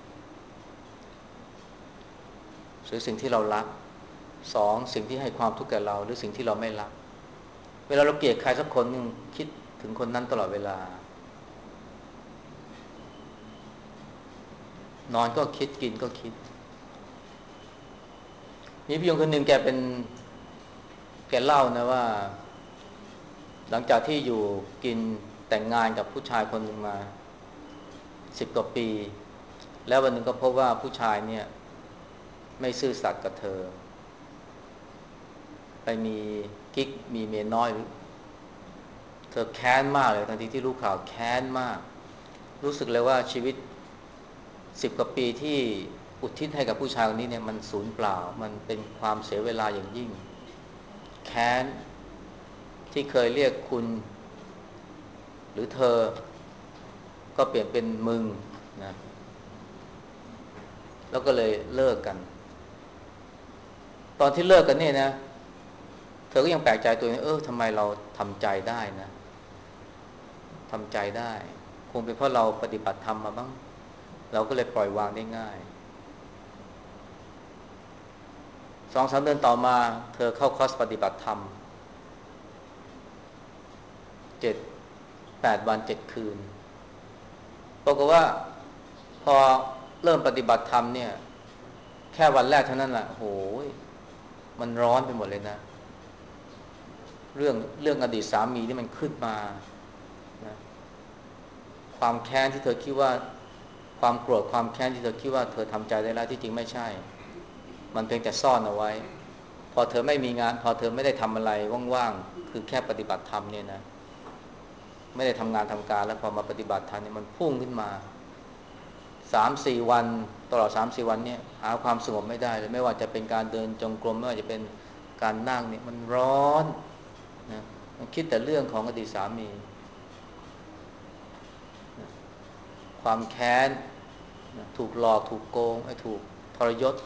Speaker 1: หรือสิ่งที่เรารักสองสิ่งที่ให้ความทุกข์แก่เราหรือสิ่งที่เราไม่รักเวลาเราเกลียดใครสักคนนึงคิดถึงคนนั้นตลอดเวลานอนก็คิดกินก็คิดมีพี่ยงคนหนึ่งแกเป็นแกเล่านะว่าหลังจากที่อยู่กินแต่งงานกับผู้ชายคนหนึ่งมาสิบกว่าปีแล้ววันหนึ่งก็พบว่าผู้ชายเนี่ยไม่ซื่อสัตย์กับเธอไปมีกิ๊กมีเมียน้อยเธอแค้นมากเลยทันทีที่รู้ข่าวแค้นมากรู้สึกเลยว่าชีวิตสิบกว่าปีที่อุทิศให้กับผู้ชายคนนี้เนี่ยมันสูญเปล่ามันเป็นความเสียเวลาอย่างยิ่งแค้นที่เคยเรียกคุณหรือเธอก็เปลี่ยนเป็นมึงนะแล้วก็เลยเลิกกันตอนที่เลิกกันเนี่ยนะเธอก็ยังแปลกใจตัวเองเออทำไมเราทำใจได้นะทำใจได้คงเป็นเพราะเราปฏิบัติธรรมมาบ้างเราก็เลยปล่อยวางได้ง่ายสองสามเดือนต่อมาเธอเข้าคอร์สปฏิบัติธรรมเจ็ดแปดวันเจ็ดคืนปรากฏว่าพอเริ่มปฏิบัติธรรมเนี่ยแค่วันแรกเท่านั้นแหละโหยมันร้อนไปหมดเลยนะเรื่องเรื่องอดีตสามีที่มันขึ้นมานะความแค้นที่เธอคิดว่าความโกรธความแค้นที่เธอคิดว่าเธอทำใจได้แล้วที่จริงไม่ใช่มันเพียงแต่ซ่อนเอาไว้พอเธอไม่มีงานพอเธอไม่ได้ทำอะไรว่างๆคือแค่ปฏิบัติธรรมเนี่ยนะไม่ได้ทำงานทำการแล้วพอมาปฏิบัติธรรมเนี่ยมันพุ่งขึ้นมาสามสี่วันตลอดสามสี่วันเนี่ยหาความสงบไม่ได้เลยไม่ว่าจะเป็นการเดินจงกรมไม่ว่าจะเป็นการนั่งเนี่ยมันร้อนนะมันคิดแต่เรื่องของอดีตสามีนะความแค้นนะถูกหลอกถูกโกงไอ้ถูกทรยศ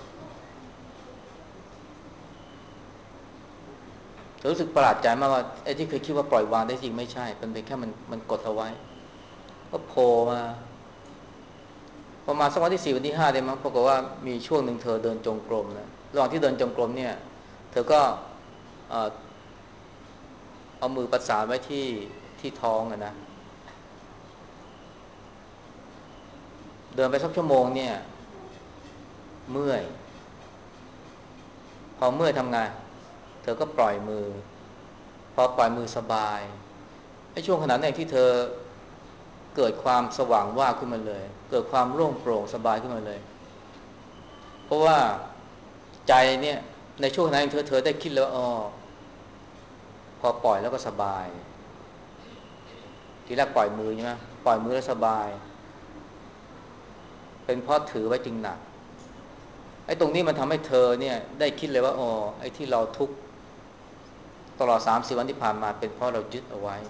Speaker 1: รู้สึกประหลาดใจมากว่าไอ้ที่เคยคิดว่าปล่อยวางได้จริงไม่ใช่มันเป็นแค่มันมันกดเอาไว้ก็โผล่มาประมาณสักวันที่สี่วันที่ห้าได้มั้งปรากฏว่ามีช่วงหนึ่งเธอเดินจงกรมนะระหว่างที่เดินจงกรมเนี่ยเธอก็เอ่อเอามือประสานไว้ที่ที่ท้องอะนะเดินไปสักชั่วโมงเนี่ยเมื่อยพอเมื่อยทำไงเธอก็ปล่อยมือพอปล่อยมือสบายไอ้ช่วงขณะนั้นที่เธอเกิดความสว่างว่าขึ้นมาเลยเกิดความโล่งโปร่งสบายขึ้นมาเลยเพราะว่าใจเนี่ยในช่วงนั้นเธอเธอได้คิดแล้วอ๋อพอปล่อยแล้วก็สบายทีแรกปล่อยมือใช่ไหมปล่อยมือแล้วสบายเป็นเพราะถือไว้จึงหนักไอ้ตรงนี้มันทำให้เธอเนี่ยได้คิดเลยว่าอ๋อไอ้ที่เราทุกข์ตลอดสามสี่วันที่ผ่านมาเป็นเพราะเรายึดเอาไว้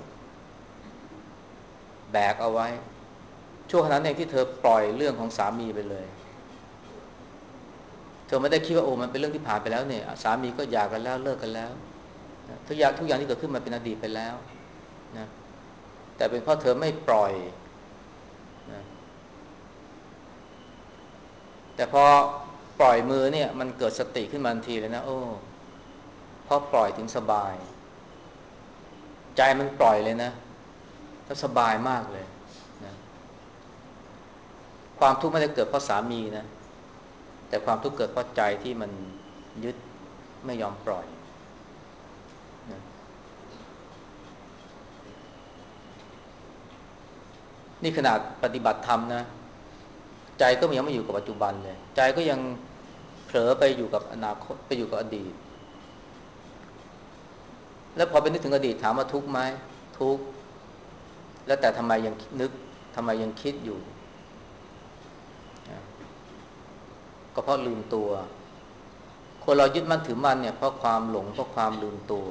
Speaker 1: แบกเอาไว้ช่วงนั้นเองที่เธอปล่อยเรื่องของสามีไปเลยเธอไม่ได้คิดว่าโอ้มันเป็นเรื่องที่ผ่านไปแล้วเนี่ยสามีก็หย่ากันแล้วเลิกกันแล้วทุกอย่างทุกอย่างที่เกิดขึ้นมันเป็นอดีตไปแล้วนะแต่เป็นเพราะเธอไม่ปล่อยนะแต่พอปล่อยมือเนี่ยมันเกิดสติขึ้นมาทันทีเลยนะโอ้พอปล่อยถึงสบายใจมันปล่อยเลยนะแล้วสบายมากเลยนะความทุกข์ไม่ได้เกิดเพราะสามีนะแต่ความทุกข์เกิดเพราะใจที่มันยึดไม่ยอมปล่อยนะนี่ขนาดปฏิบัติธรรมนะใจก็ยังไม่อยู่กับปัจจุบันเลยใจก็ยังเผลอไปอยู่กับอนาคตไปอยู่กับอดีตแล้วพอไปนึกถึงอดีตถามว่าทุกข์ไหมทุกข์แล้วแต่ทำไมยังนึกทำไมยังคิดอยู่นะก็เพราะลืมตัวคนเรายึดมั่นถือมั่นเนี่ยเพราะความหลงเพราะความลืมตัว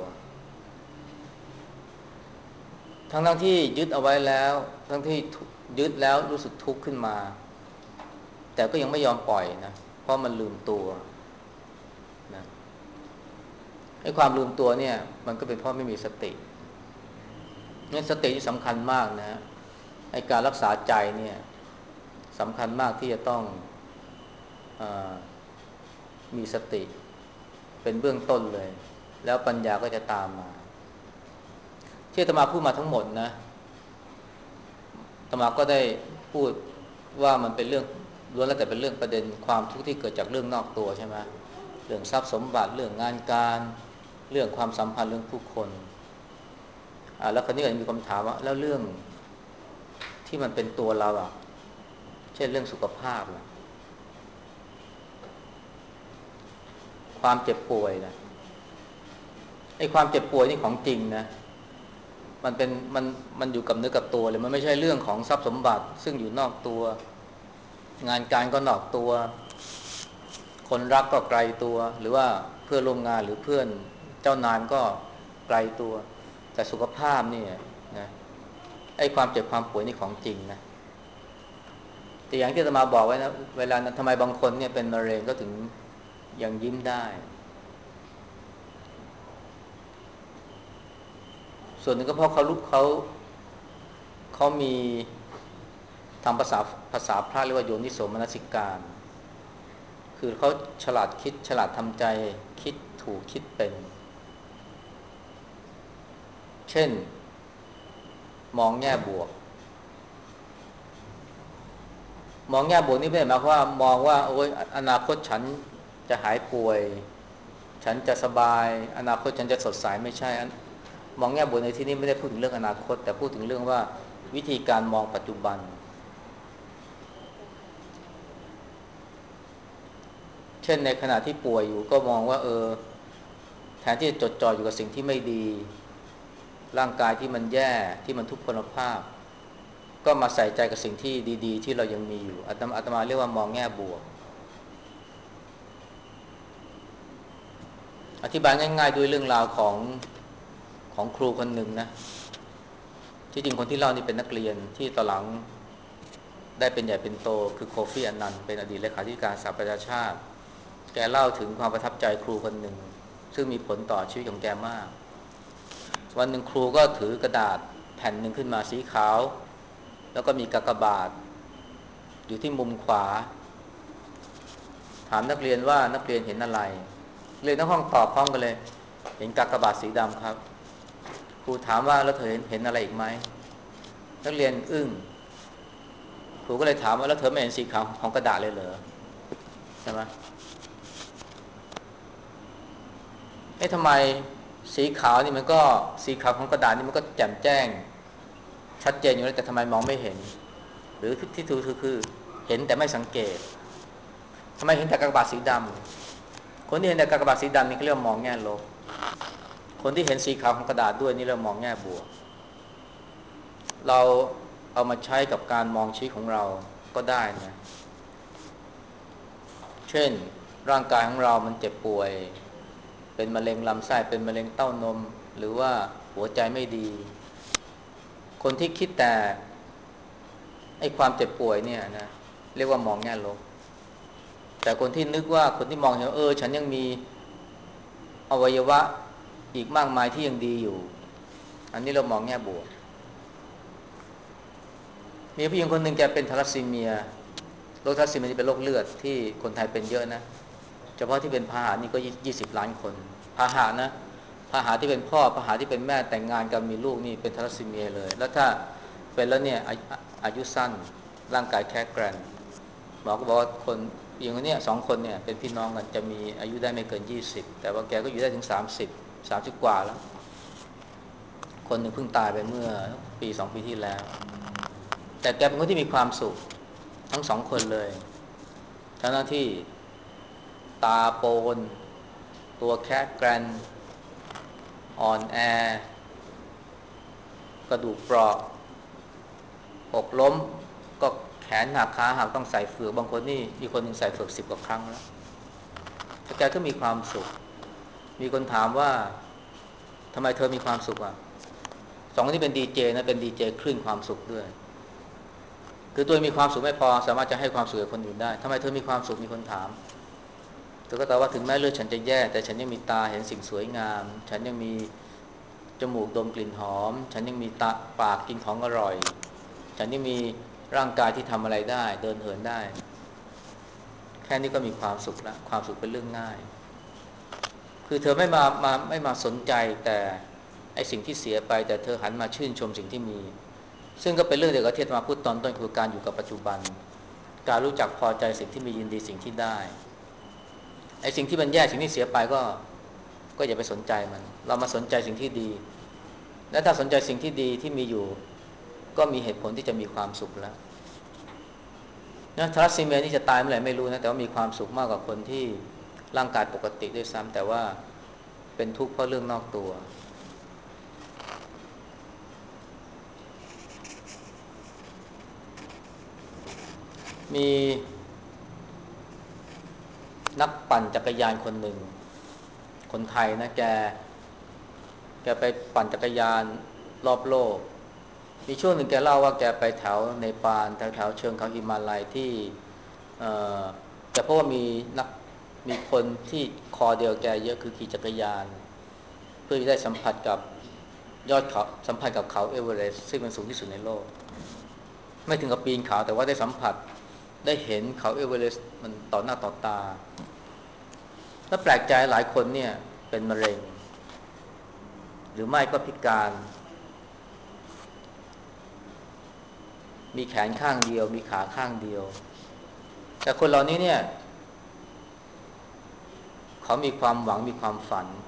Speaker 1: ทั้งทั้งที่ยึดเอาไว้แล้วทั้งที่ยึดแล้วรู้สึกทุกข์ขึ้นมาแต่ก็ยังไม่ยอมปล่อยนะเพราะมันลืมตัวนะไอ้ความลืมตัวเนี่ยมันก็เป็นเพราะไม่มีสติเนี่ยสติที่สำคัญมากนะไอ้การรักษาใจเนี่ยสำคัญมากที่จะต้องเออมีสติเป็นเบื้องต้นเลยแล้วปัญญาก็จะตามมาที่อาตมาพูดมาทั้งหมดนะอาตมาก็ได้พูดว่ามันเป็นเรื่องล้วนแล้วแต่เป็นเรื่องประเด็นความทุกข์ที่เกิดจากเรื่องนอกตัวใช่ไหมเรื่องทรัพย์สมบัติเรื่องงานการเรื่องความสัมพันธ์เรื่องผู้คนอ่าแล้วคราวนี้ก็มีคำถามว่าแล้วเรื่องที่มันเป็นตัวเราอ่ะเช่นเรื่องสุขภาพล่ะความเจ็บป่วยนะไอ้ความเจ็บป่วยนี่ของจริงนะมันเป็นมันมันอยู่กับเนื้อกับตัวเลยมันไม่ใช่เรื่องของทรัพย์สมบัติซึ่งอยู่นอกตัวงานการก็นอกตัวคนรักก็ไกลตัวหรือว่าเพื่อนร่วมงานหรือเพื่อนเจ้านายก็ไกลตัวแต่สุขภาพนี่นะไอ้ความเจ็บความป่วยนี่ของจริงนะแต่อย่างที่อาตมาบอกไว้นะเวลานั้นทำไมบางคนเนี่ยเป็นมะเร็งก็ถึงยังยิ้มได้ส่วนหนึ่งก็เพราะเขาลุกเขาเขามีทางภาษาภาษาพระเรียกว่าโยนิโสมนสิการคือเขาฉลาดคิดฉลาดทำใจคิดถูกคิดเป็นเช่นมองแง่บวกมองแง่บวกนี่ไม่ได้หมายความว่ามองว่าโอ้ยอนาคตฉันจะหายป่วยฉันจะสบายอนาคตฉันจะสดใสไม่ใช่มองแง่บวกในที่นี้ไม่ได้พูดถึงเรื่องอนาคตแต่พูดถึงเรื่องว่าวิธีการมองปัจจุบันเช่นในขณะที่ป่วยอยู่ก็มองว่าเออแทนที่จะจดจ่ออยู่กับสิ่งที่ไม่ดีร่างกายที่มันแย่ที่มันทุพพลภาพก็มาใส่ใจกับสิ่งที่ดีๆที่เรายังมีอยู่อาตมาอาตมาเรียกว่ามองแง่บวกอธิบายง่ายๆด้วยเรื่องราวของของครูคนหนึ่งนะที่จริงคนที่เล่านี่เป็นนักเรียนที่ตอนหลังได้เป็นใหญ่เป็นโตคือโคฟี่อนันต์เป็นอดีตเลขาธิการสหประชาชาติแกเล่าถึงความประทับใจครูคนหนึ่งซึ่งมีผลต่อชีวิตของแกมากวันหนึ่งครูก็ถือกระดาษแผ่นหนึ่งขึ้นมาสีขาวแล้วก็มีกากบาทอยู่ที่มุมขวาถามนักเรียนว่านักเรียนเห็นอะไรเรียนทั้งห้องตอบพร้อมกันเลยเห็นกากบาทสีดำครับครูถามว่าแล้วเธอเห็นเห็นอะไรอีกไหมนักเรียนอึ้งครูก็เลยถามว่าแล้วเธอไม่เห็นสีขาวของกระดาษเลยเหรอใช่ไหมเอ๊ะทำไมสีขาวนี่มันก็สีขาวของกระดาษนี่มันก็แจ่มแจ้งชัดเจนอยู่แล้วแต่ทำไมมองไม่เห็นหรือที่ถูกคือคือเห็นแต่ไม่สังเกตทำไมเห็นแต่กากบาทสีดำคนที่เห็นแต่กากบาทสีดำนี่เขาเรียกมองแง่ลบคนที่เห็นสีขาวของกระดาษด้วยนี่เรามองแง่บวกเราเอามาใช้กับการมองชีวิตของเราก็ได้นะเช่นร่างกายของเรามันเจ็บป่วยเป็นมะเร็งลำไส้เป็นมะเร็งเต้านมหรือว่าหัวใจไม่ดีคนที่คิดแต่ไอ้ความเจ็บป่วยเนี่ยนะเรียกว่ามองแง่ลบแต่คนที่นึกว่าคนที่มองเห็นเออฉันยังมีอวัยวะอีกมากมายที่ยังดีอยู่อันนี้เรามองแง่บวกมีผู้หญิงคนหนึ่งแกเป็นทาลัสซีเมียโรคทาลัสซีเมียนี่เป็นโรคเลือดที่คนไทยเป็นเยอะนะเฉพาะที่เป็นพาหะนี่ก็ยี่สิบล้านคนพาหะนะพาหะที่เป็นพ่อพาหะที่เป็นแม่แต่งงานกันมีลูกนี่เป็นทาลัสซีเมียเลยแล้วถ้าเป็นแล้วเนี่ยอาอายุสั้นร่างกายแข็งแกร่งหมอก็บอกว่าคนอย่างคนเนี้ยสองคนเนี่ยเป็นพี่น้องกันจะมีอายุได้ไม่เกินยี่สิบแต่ว่าแกก็อยู่ได้ถึงสามสิบสามสิบกว่าแล้วคนหนึ่งเพิ่งตายไปเมื่อปีสองปีที่แล้วแต่แกเป็นคนที่มีความสุขทั้งสองคนเลยทั้งที่ตาโปนตัวแค่แกรนอ่อนแอกระดูกเปราะหกล้มก็แขนหักขาหักต้องใส่เฝือกบางคนนี่มีคนหนึ่งใส่เฝือกสิบกว่าครั้งแล้วแต่แกก็มีความสุขมีคนถามว่าทำไมเธอมีความสุขอ่ะสองคนที่เป็นดีเจนะเป็นดีเจคลื่นความสุขด้วยคือตัวมีความสุขไม่พอสามารถจะให้ความสุขกับคนอื่นได้ทำไมเธอมีความสุขมีคนถามเธอก็ตอบว่าถึงแม้เลือดฉันจะแย่แต่ฉันยังมีตาเห็นสิ่งสวยงามฉันยังมีจมูกดมกลิ่นหอมฉันยังมีตาปากกินของอร่อยฉันยังมีร่างกายที่ทำอะไรได้เดินเหินได้แค่นี้ก็มีความสุขแล้วความสุขเป็นเรื่องง่ายคือเธอไม่มามาไม่มาสนใจแต่ไอสิ่งที่เสียไปแต่เธอหันมาชื่นชมสิ่งที่มีซึ่งก็เป็นเรื่องเดียวกับที่มาพูดตอนต้นคือการอยู่กับปัจจุบันการรู้จักพอใจสิ่งที่มียินดีสิ่งที่ได้ไอ้สิ่งที่มันแย่สิ่งที่เสียไปก็ก็อย่าไปสนใจมันเรามาสนใจสิ่งที่ดีและถ้าสนใจสิ่งที่ดีที่มีอยู่ก็มีเหตุผลที่จะมีความสุขแล้วนะทรัสซีเมียนี่จะตายเมื่อไหร่ไม่รู้นะแต่ว่ามีความสุขมากกว่าคนที่ร่างกายปกติด้วยซ้ำแต่ว่าเป็นทุกข์เพราะเรื่องนอกตัวมีนักปั่นจักรยานคนหนึ่งคนไทยนะแกแกไปปั่นจักรยานรอบโลกมีช่วงหนึ่งแกเล่าว่าแกไปแถวเนปาลแถวแถวเชิงเขาหิมาลัยที่เอ่อแกพบว่ามีนักมีคนที่คอเดียวแกเยอะคือขี่จักรยานเพื่อจะได้สัมผัสกับยอดเขาสัมผัสกับเขาเอเวอเรสต์ซึ่งเป็นสูงที่สุดในโลกไม่ถึงกับปีนเขาแต่ว่าได้สัมผัสได้เห็นเขาเอเวอเรสต์มันต่อหน้าต่อตาแล้วแปลกใจหลายคนเนี่ยเป็นมะเร็งหรือไม่ก็พิการมีแขนข้างเดียวมีขาข้างเดียวแต่คนเหล่านี้เนี่ยเขามีความหวังมีความฝัน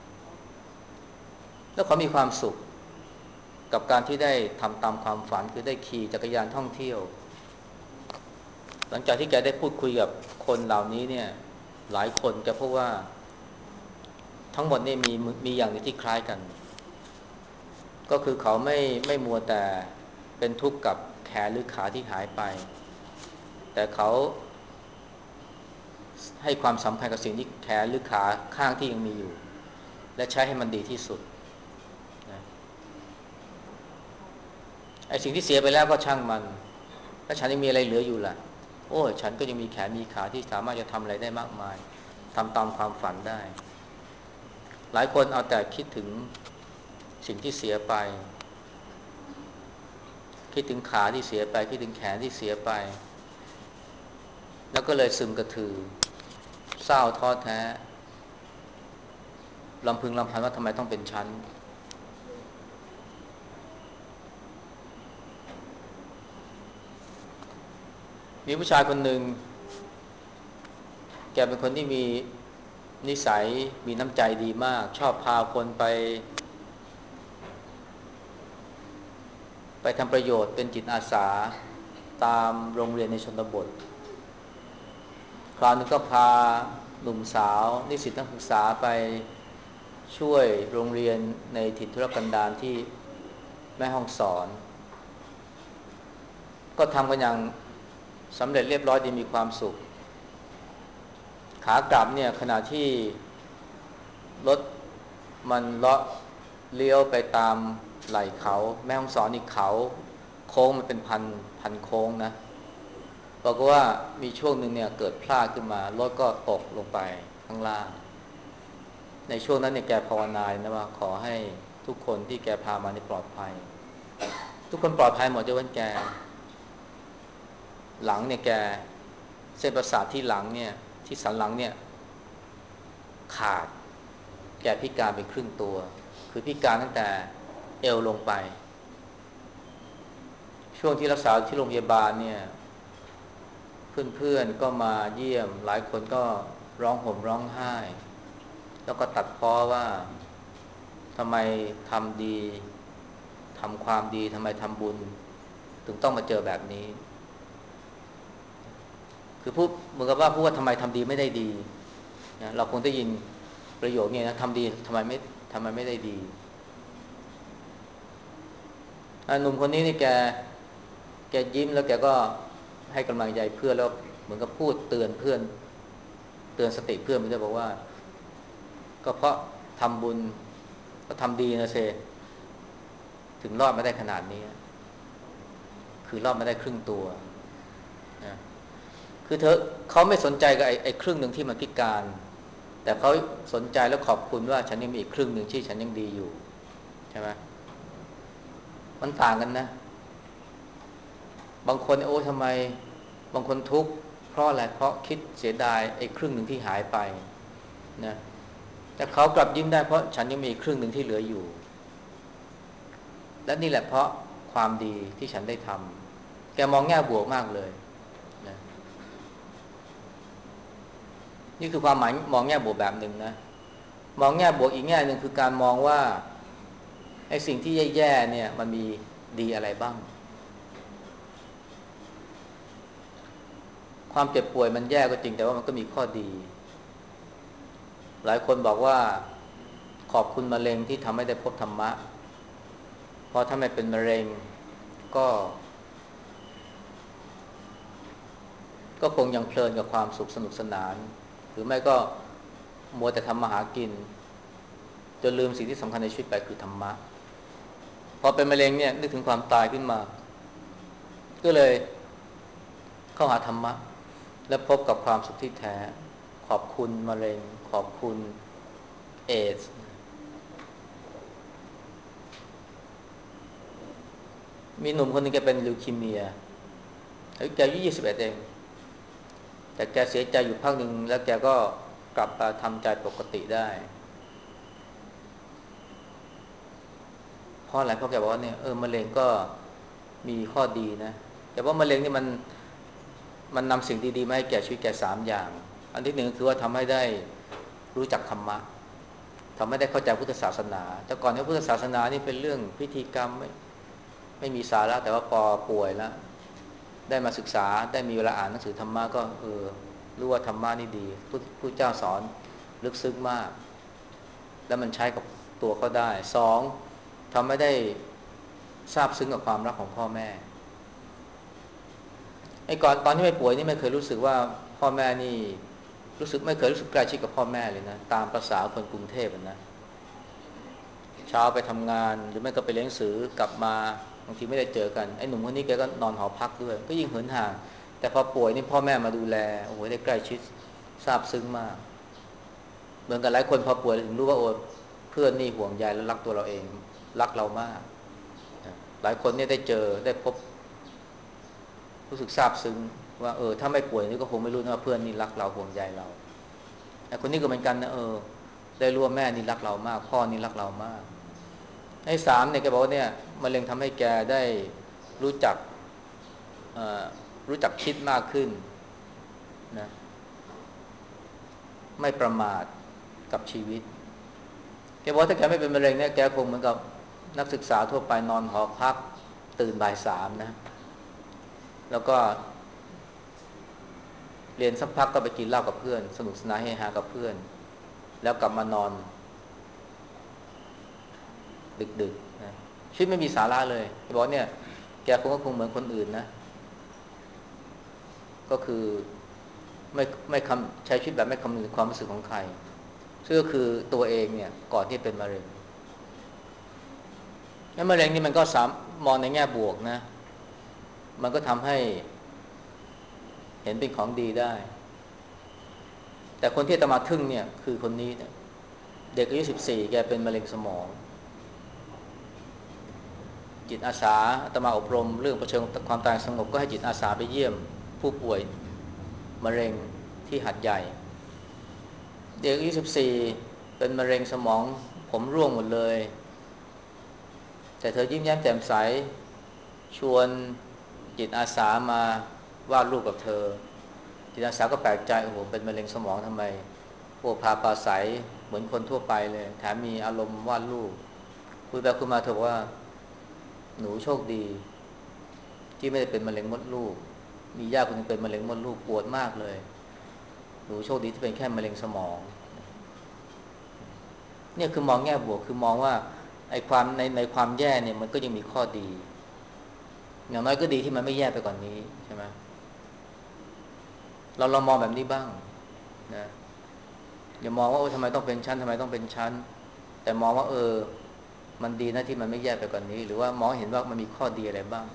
Speaker 1: แล้วเขามีความสุขกับการที่ได้ทำตามความฝันคือได้ขี่จักรยานท่องเที่ยวหลังจากที่แกได้พูดคุยกับคนเหล่านี้เนี่ยหลายคนแกพบว่าทั้งหมดนี่มีมีอย่างนึงที่คล้ายกันก็คือเขาไม่ไม่มัวแต่เป็นทุกข์กับแขนหรือขาที่หายไปแต่เขาให้ความสำคัญกับสิ่งที่แขนหรือขาข้างที่ยังมีอยู่และใช้ให้มันดีที่สุดนะไอ้สิ่งที่เสียไปแล้วก็ช่างมันถ้าฉันยังมีอะไรเหลืออยู่ล่ะโอ้ฉันก็ยังมีแขนมีขาที่สามารถจะทำอะไรได้มากมายทำตามความฝันได้หลายคนเอาแต่คิดถึงสิ่งที่เสียไปคิดถึงขาที่เสียไปคิดถึงแขนที่เสียไปแล้วก็เลยซึมกระถือเศร้าท้อแท้ลำพึงลำพันว่าทำไมต้องเป็นฉันมีผู้ชายคนหนึ่งแกเป็นคนที่มีนิสัยมีน้ำใจดีมากชอบพาคนไปไปทำประโยชน์เป็นจิตอาสาตามโรงเรียนในชนบทคราวนึงก็พาหนุ่มสาวนิสิตนักศึกษาไปช่วยโรงเรียนในถิ่นทุรกันดารที่แม่ฮ่องสอนก็ทำกันอย่างสำเร็จเรียบร้อยดีมีความสุขขากลับเนี่ยขณะที่รถมันเลาะเลี้ยวไปตามไหล่เขาแม่ฮ่องสอนอีกเขาโค้งมันเป็นพันพันโค้งนะบอกว่ามีช่วงหนึ่งเนี่ยเกิดพลาดขึ้นมารถก็ตกลงไปข้างล่างในช่วงนั้นเนี่ยแกภาวนานะว่าขอให้ทุกคนที่แกพามานี่ปลอดภัยทุกคนปลอดภัยหมดยกเว้นแกหลังเนี่ยแกเส้นประสาทที่หลังเนี่ยที่สันหลังเนี่ยขาดแกพิการไปครึ่งตัวคือพิการตั้งแต่เอวลงไปช่วงที่รักษาที่โรงพยาบาลเนี่ยเพื่อนๆก็มาเยี่ยมหลายคนก็ร้องห่มร้องไห้แล้วก็ตัดพ้อว่าทำไมทำดีทำความดีทำไมทำบุญถึงต้องมาเจอแบบนี้คือพูดเหมือนกับว่าพูดว่าทำไมทำดีไม่ได้ดีนะเราคงได้ยินประโยคนี้นะทำดีทำไมไม่ทำไมไม่ได้ดีหนุ่มคนนี้นี่แกแกยิ้มแล้วแกก็ให้กำลังใจเพื่อนแล้วเหมือนกับพูดเตือนเพื่อนเตือนสติเพื่อนไปด้วยบอกว่าก็เพราะทำบุญก็ทำดีนะเซถึงรอดมาได้ขนาดนี้คือรอดมาได้ครึ่งตัวนะคือเธอเขาไม่สนใจกับไอ้ไอ้ครึ่งหนึ่งที่มันพิการแต่เขาสนใจแล้วขอบคุณว่าฉันยังมีอีกครึ่งหนึ่งที่ฉันยังดีอยู่ใช่ไหมมันต่างกันนะบางคนโอ้ทำไมบางคนทุกข์เพราะอะไรเพราะคิดเสียดายไอ้ครึ่งหนึ่งที่หายไปนะแต่เขากลับยิ้มได้เพราะฉันยังมีอีกครึ่งหนึ่งที่เหลืออยู่และนี่แหละเพราะความดีที่ฉันได้ทำแกมองแง่บวกมากเลยนะนี่คือความหมายมองแง่บวกแบบหนึ่งนะมองแง่บวกอีกแง่หนึ่งคือการมองว่าไอ้สิ่งที่แย่ๆเนี่ยมันมีดีอะไรบ้างความเจ็บป่วยมันแย่ก็จริงแต่ว่ามันก็มีข้อดีหลายคนบอกว่าขอบคุณมะเร็งที่ทำให้ได้พบธรรมะเพราะถ้าไม่เป็นมะเร็งก็ก็คงยังเพลินกับความสุขสนุกสนานหรือไม่ก็มัวแต่ทำมาหากินจนลืมสิ่งที่สำคัญในชีวิตไปคือธรรมะพอเป็นมะเร็งเนี่ยนึกถึงความตายขึ้นมาก็เลยเข้าหาธรรมะและพบกับความสุขที่แท้ขอบคุณมะเร็งขอบคุณเอดส์มีหนุ่มคนนึงแกเป็นลิวคีเมียอายุแกอายุยี่สิบเอ็ดเองแต่แกเสียใจอยู่พักหนึ่งแล้วแกก็กลับมาทำใจปกติได้เพราะอะไรเพราะแกบอกว่าเนี่ยเออมะเร็งก็มีข้อดีนะแต่ว่ามะเร็งนี่มันมันนำสิ่งดีๆมาให้แก่ชีวิตแกสามอย่างอันที่หนึ่งคือว่าทำให้ได้รู้จักธรรมะทำให้ได้เข้าใจพุทธศาสนาแต่ก่อนที่พุทธศาสนานี่เป็นเรื่องพิธีกรรมไม่ไม่มีสาระแต่ว่าพอป่วยแล้วได้มาศึกษาได้มีเวลาอ่านหนังสือธรรมะก็เออรู้ว่าธรรมะนี่ดีพุทธเจ้าสอนลึกซึ้งมากแล้วมันใช้กับตัวเขาได้สองทำให้ได้ทราบซึ้งกับความรักของพ่อแม่ไอ้ก่อนตอนที่ไม่ป่วยนี่ไม่เคยรู้สึกว่าพ่อแม่นี่รู้สึกไม่เคยรู้สึกใกล้ชิดกับพ่อแม่เลยนะตามภาษาคนกรุงเทพนะเช้าไปทำงานหรือไม่ก็ไปเรียนหนังสือกลับมาบางทีไม่ได้เจอกันไอ้หนุ่มคนนี้แกก็นอนหอพักด้วยก็ยิ่งเหินห่างแต่พอป่วยนี่พ่อแม่มาดูแลโอ้โหได้ใกล้ชิดซาบซึ้งมากเหมือนกับหลายคนพอป่วยถึงรู้ว่าโอ้เพื่อนนี่ห่วงใยและรักตัวเราเองรักเรามากหลายคนเนี่ยได้เจอได้พบรู้สึกซาบซึ้งว่าเออถ้าไม่ป่วยนี่ก็คงไม่รู้นะว่าเพื่อนนี่รักเราห่วงใยเราไอ้คนนี้ก็เหมือนกันนะเออได้รู้ว่าแม่นี่รักเรามากพ่อนี่รักเรามากไอ้สามเนี่ยแกบอกว่าเนี่ยมะเร็งทำให้แกได้รู้จักรู้จักคิดมากขึ้นนะไม่ประมาทกับชีวิตแกบอกถ้าแกไม่เป็นมะเร็งเนี่ยแกคงเหมือนกับนักศึกษาทั่วไปนอนหอพักตื่นบ่ายสามนะแล้วก็เรียนสักพักก็ไปกินเหล้ากับเพื่อนสนุกสนานเฮฮากับเพื่อนแล้วกลับมานอนดึกๆนะชีวิตไม่มีสาระเลยแกบอกเนี่ยแกคงก็คงเหมือนคนอื่นนะก็คือไม่ไม่คำใช้ชีวิตแบบไม่คำนึงถึงความรู้สึกของใครซึ่งก็คือตัวเองเนี่ยก่อนที่เป็นมะเร็งแล้วมะเร็งนี่มันก็สามมองในแง่บวกนะมันก็ทำให้เห็นเป็นของดีได้แต่คนที่อาตมาทึ่งเนี่ยคือคนนี้เนี่ยเด็กอายุสิบสี่แกเป็นมะเร็งสมองจิตอาสาอาตมาอบรมเรื่องเผชิญความตายสงบก็ให้จิตอาสาไปเยี่ยมผู้ป่วยมะเร็งที่หัดใหญ่เด็กอายุสิบสี่เป็นมะเร็งสมองผมร่วงหมดเลยแต่เธอยิ้มแย้มแจ่มใสชวนจิตอาสามาวาดรูปกับเธอจิตอาสาก็แปลกใจโอ้โหเป็นมะเร็งสมองทำไมโอ้พาปราศัยเหมือนคนทั่วไปเลยแถมมีอารมณ์วาดรูปคุยไปคุยมาเธอบอกว่าหนูโชคดีที่ไม่ได้เป็นมะเร็งมดลูกมีญาติคนนึงเป็นมะเร็งมดลูกปวดมากเลยหนูโชคดีที่เป็นแค่มะเร็งสมองเนี่ยคือมองแง่บวกคือมองว่าไอ้ความในในความแย่เนี่ยมันก็ยังมีข้อดีอย่างน้อยก็ดีที่มันไม่แย่ไปกว่านนี้ใช่ไหมเราเรามองแบบนี้บ้างนะอย่ามองว่าโอ้ทำไมต้องเป็นชั้นทำไมต้องเป็นชั้นแต่มองว่าเออมันดีนะที่มันไม่แย่ไปกว่านนี้หรือว่ามองเห็นว่ามันมีข้อดีอะไรบ้าง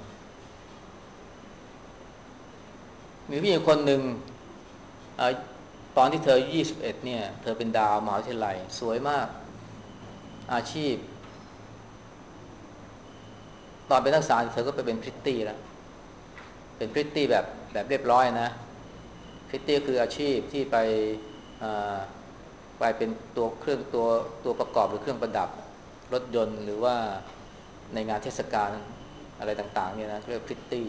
Speaker 1: มีผู้หญิงคนหนึ่งตอนที่เธอยี่สิบเอ็ดเนี่ยเธอเป็นดาวมหาวิทยาลัยสวยมากอาชีพตอนเป็นนักศึกษาเธอก็ไปเป็นพริตตี้แล้วเป็นพริตตี้แบบแบบเรียบร้อยนะพริตตี้คืออาชีพที่ไปไปเป็นตัวเครื่องตัวตัวประกอบหรือเครื่องประดับรถยนต์หรือว่าในงานเทศกาลอะไรต่างๆเนี่ยนะเรียกพริตตี้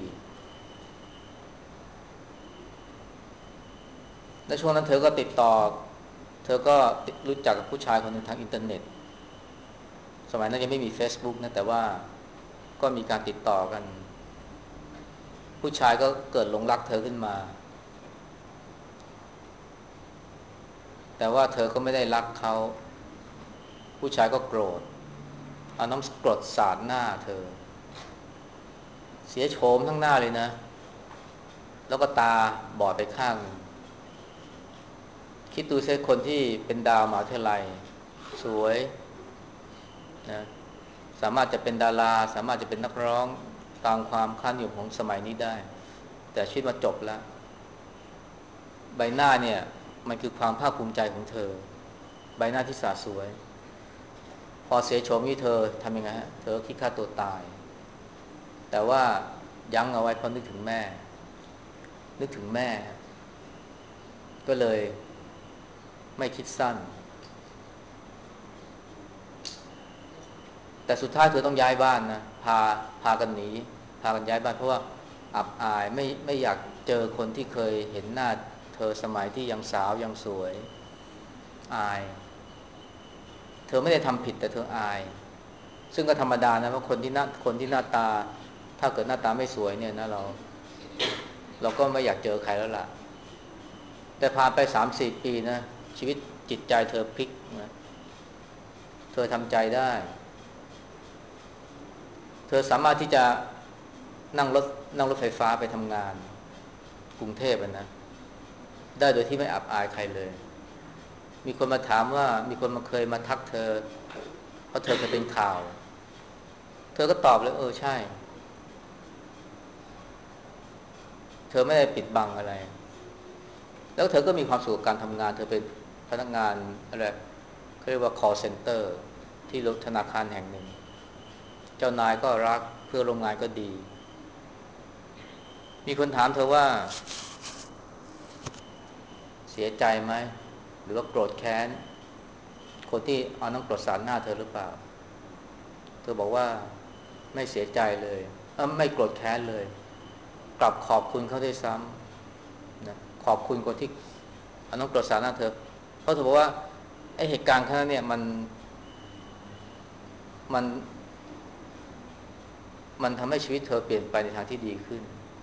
Speaker 1: และช่วงนั้นเธอก็ติดต่อเธอก็รู้จักกับผู้ชายคนหนึ่งทางอินเทอร์เน็ตสมัยนั้นยังไม่มี เฟซบุ๊ก นะแต่ว่าก็มีการติดต่อกันผู้ชายก็เกิดหลงรักเธอขึ้นมาแต่ว่าเธอก็ไม่ได้รักเขาผู้ชายก็โกรธเอาน้ำกรดสาดหน้าเธอเสียโฉมทั้งหน้าเลยนะแล้วก็ตาบอดไปข้างคิดดูสิคนที่เป็นดาวมหาวิทยาลัยสวยนะสามารถจะเป็นดาราสามารถจะเป็นนักร้องตามความคาดนิยมของสมัยนี้ได้แต่ชีวิตมาจบแล้วใบหน้าเนี่ยมันคือความภาคภูมิใจของเธอใบหน้าที่สาสวยพอเสียโฉมนี่เธอทำยังไงฮะเธอคิดฆ่าตัวตายแต่ว่ายั้งเอาไว้เพราะนึกถึงแม่นึกถึงแม่ก็เลยไม่คิดสั้นแต่สุดท้ายเธอต้องย้ายบ้านนะพาพากันหนีพากันย้ายบ้านเพราะว่าอับอายไม่ไม่อยากเจอคนที่เคยเห็นหน้าเธอสมัยที่ยังสาวยังสวยอายเธอไม่ได้ทำผิดแต่เธออายซึ่งก็ธรรมดานะเพราะคนที่หน้าคนที่หน้าตาถ้าเกิดหน้าตาไม่สวยเนี่ยนะเราเราก็ไม่อยากเจอใครแล้วล่ะแต่ผ่านไป สามสี่ ปีนะชีวิตจิตใจเธอพลิกนะเธอทำใจได้เธอสามารถที่จะนั่งรถนั่งรถไฟฟ้าไปทำงานกรุงเทพนะได้โดยที่ไม่อับอายใครเลยมีคนมาถามว่ามีคนมาเคยมาทักเธอเพราะเธอเคยเป็นข่าวเธอก็ตอบเลยเออใช่เธอไม่ได้ปิดบังอะไรแล้วเธอก็มีความสุขกับการทำงานเธอเป็นพนักงานอะไรเขาเรียกว่า call center ที่ธนาคารแห่งหนึ่งเจ้านายก็รักเพื่อนร่วมงานก็ดีมีคนถามเธอว่าเสียใจไหมหรือว่าโกรธแค้นคนที่เอาน้ำกรดสาดหน้าเธอหรือเปล่าเธอบอกว่าไม่เสียใจเลยเออไม่โกรธแค้นเลยกลับขอบคุณเขาด้วยซ้ำนะขอบคุณคนที่เอาน้ำกรดสาดหน้าเธอเพราะเธอบอกว่าไอ้เหตุการณ์ครั้งนั้นเนี่ยมันมันมันทำให้ชีวิตเธอเปลี่ยนไปในทางที่ดีขึ้น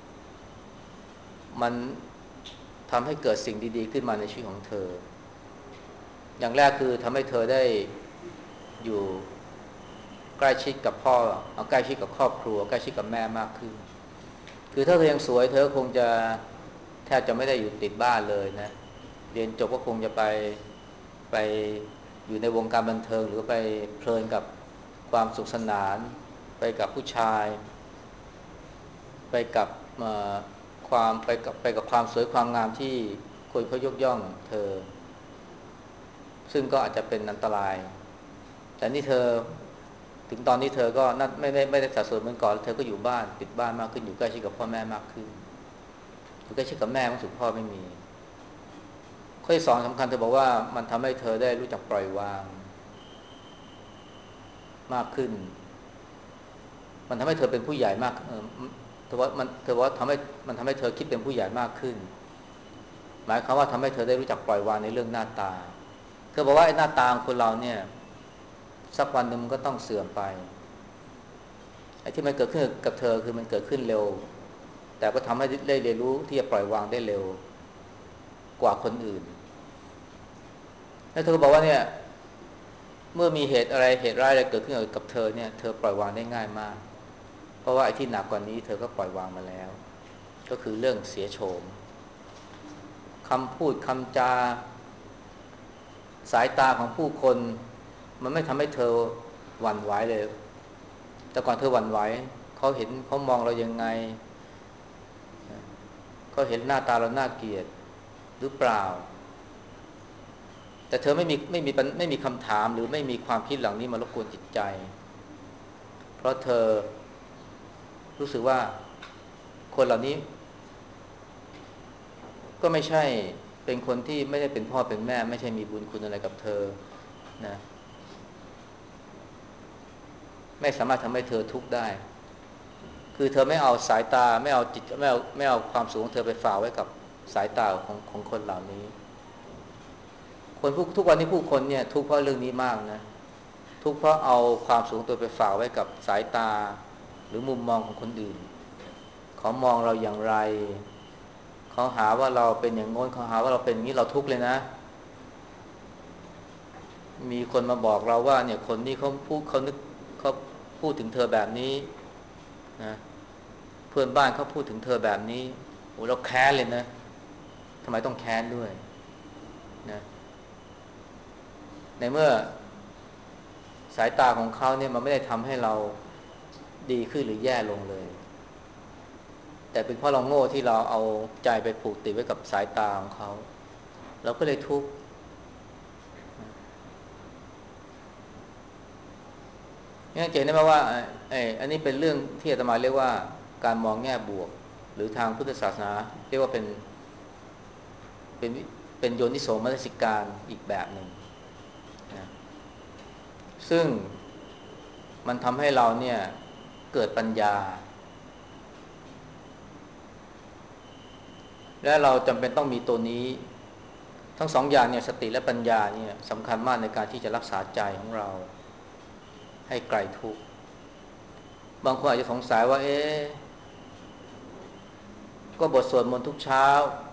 Speaker 1: มันทำให้เกิดสิ่งดีๆขึ้นมาในชีวิตของเธออย่างแรกคือทำให้เธอได้อยู่ใกล้ชิดกับพ่อเอาใกล้ชิดกับครอบครัวใกล้ชิดกับแม่มากขึ้นคือถ้าเธอยังสวยเธอคงจะแทบจะไม่ได้อยู่ติดบ้านเลยนะเรียนจบก็คงจะไปไปอยู่ในวงการบันเทิงหรือไปเพลินกับความสุขสนานไปกับผู้ชายไปกับความไปกับไปกับความสวยความงามที่คนเขายกย่องเธอซึ่งก็อาจจะเป็นอันตรายแต่นี่เธอถึงตอนนี้เธอก็นัดไม่ไม่ไม่ได้สัดส่วนเหมือนก่อนเธอก็อยู่บ้านติดบ้านมากขึ้นอยู่ใกล้ชิดกับพ่อแม่มากขึ้นอยู่ใกล้ชิดกับแม่มากสุดพ่อไม่มีข้อที่สองสำคัญเธอบอกว่ามันทำให้เธอได้รู้จักปล่อยวางมากขึ้นมันทำให้เธอเป็นผู้ใหญ่มากเออเธอว่ามันเธอว่าทำให้มันทำให้เธอคิดเป็นผู้ใหญ่มากขึ้นหมายความว่าทำให้เธอได้รู้จักปล่อยวางในเรื่องหน้าตาเธอบอกว่าไอ้หน้าตาของคนเราเนี่ยสักวันหนึ่งมันก็ต้องเสื่อมไปไอ้ที่มันเกิดขึ้นกับเธอคือมันเกิดขึ้นเร็วแต่ก็ทำให้ได้เรียนรู้ที่จะปล่อยวางได้เร็วกว่าคนอื่นแล้วเธอก็บอกว่าเนี่ยเมื่อมีเหตุอะไรเหตุร้ายอะไรเกิดขึ้นกับเธอเนี่ยเธอปล่อยวางได้ง่ายมากเพราะว่าไอ้ที่หนักกว่านี้เธอก็ปล่อยวางมาแล้วก็คือเรื่องเสียโฉมคำพูดคำจาสายตาของผู้คนมันไม่ทำให้เธอหวั่นไหวเลยแต่ก่อนเธอหวั่นไหวเขาเห็นเขามองเรายังไงเขาเห็นหน้าตาเราน่าเกลียดหรือเปล่าแต่เธอไม่มีไม่มีไม่มีคำถามหรือไม่มีความคิดเหล่านี้มารบกวนจิตใจเพราะเธอรู้สึกว่าคนเหล่านี้ก็ไม่ใช่เป็นคนที่ไม่ได้เป็นพ่อเป็นแม่ไม่ใช่มีบุญคุณอะไรกับเธอนะไม่สามารถทำให้เธอทุกข์ได้คือเธอไม่เอาสายตาไม่เอาจิตไม่เอาไม่เอาความสูงของเธอไปฝากไว้กับสายตาของของคนเหล่านี้คนผู้ทุกวันนี้ผู้คนเนี่ยทุกข์เพราะเรื่องนี้มากนะทุกข์เพราะเอาความสูงตัวไปฝากไว้กับสายตาหรือมุมมองของคนอื่นเขามองเราอย่างไรเขาหาว่าเราเป็นอย่างโน้นเขาหาว่าเราเป็นอย่างนี้เราทุกข์เลยนะมีคนมาบอกเราว่าเนี่ยคนนี้เขาพูดเขานึกเขาพูดถึงเธอแบบนี้นะเพื่อนบ้านเขาพูดถึงเธอแบบนี้โอ้เราแค้นเลยนะทำไมต้องแค้นด้วยนะในเมื่อสายตาของเขาเนี่ยมันไม่ได้ทำให้เราดีขึ้นหรือแย่ลงเลยแต่เป็นเพราะเราโง่ที่เราเอาใจไปผูกติดไว้กับสายตาของเขาเราก็เลยทุกข์นี่เจ๋งได้ไหมว่าไอ้อันนี้เป็นเรื่องที่อาตมาเรียกว่าการมองแง่บวกหรือทางพุทธศาสนาเรียกว่าเป็นเป็นเป็นโยนิโสมนสิการอีกแบบหนึ่งนะซึ่งมันทำให้เราเนี่ยเกิดปัญญาและเราจำเป็นต้องมีตัวนี้ทั้งสองอย่างเนี่ยสติและปัญญาเนี่ยสำคัญมากในการที่จะรักษาใจของเราให้ไกลทุกข์บางคนอาจจะสงสัยว่าเอ๊ะก็บทสวดมนต์ทุกเช้า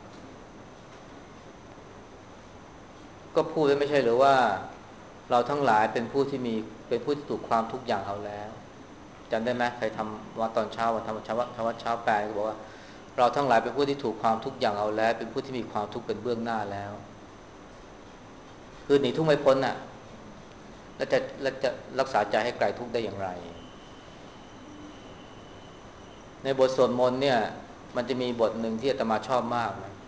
Speaker 1: ก็พูดไว้ไม่ใช่หรือว่าเราทั้งหลายเป็นผู้ที่มีเป็นผู้ที่ถูกความทุกข์อย่างเอาแล้วจำได้ไหมใครทำวัดตอนเช้าวันทำวัดเช้าทำวัดเช้าแปลก็บอกว่าเราทั้งหลายเป็นผู้ที่ถูกความทุกข์อย่างเอาแล้วเป็นผู้ที่มีความทุกข์เป็นเบื้องหน้าแล้วคือหนีทุกข์ไม่พ้นน่ะแล้วจะแล้วจะรักษาใจให้ไกลทุกข์ได้อย่างไรในบทสวดมนต์เนี่ยมันจะมีบทหนึ่งที่อาตมาชอบมากนะ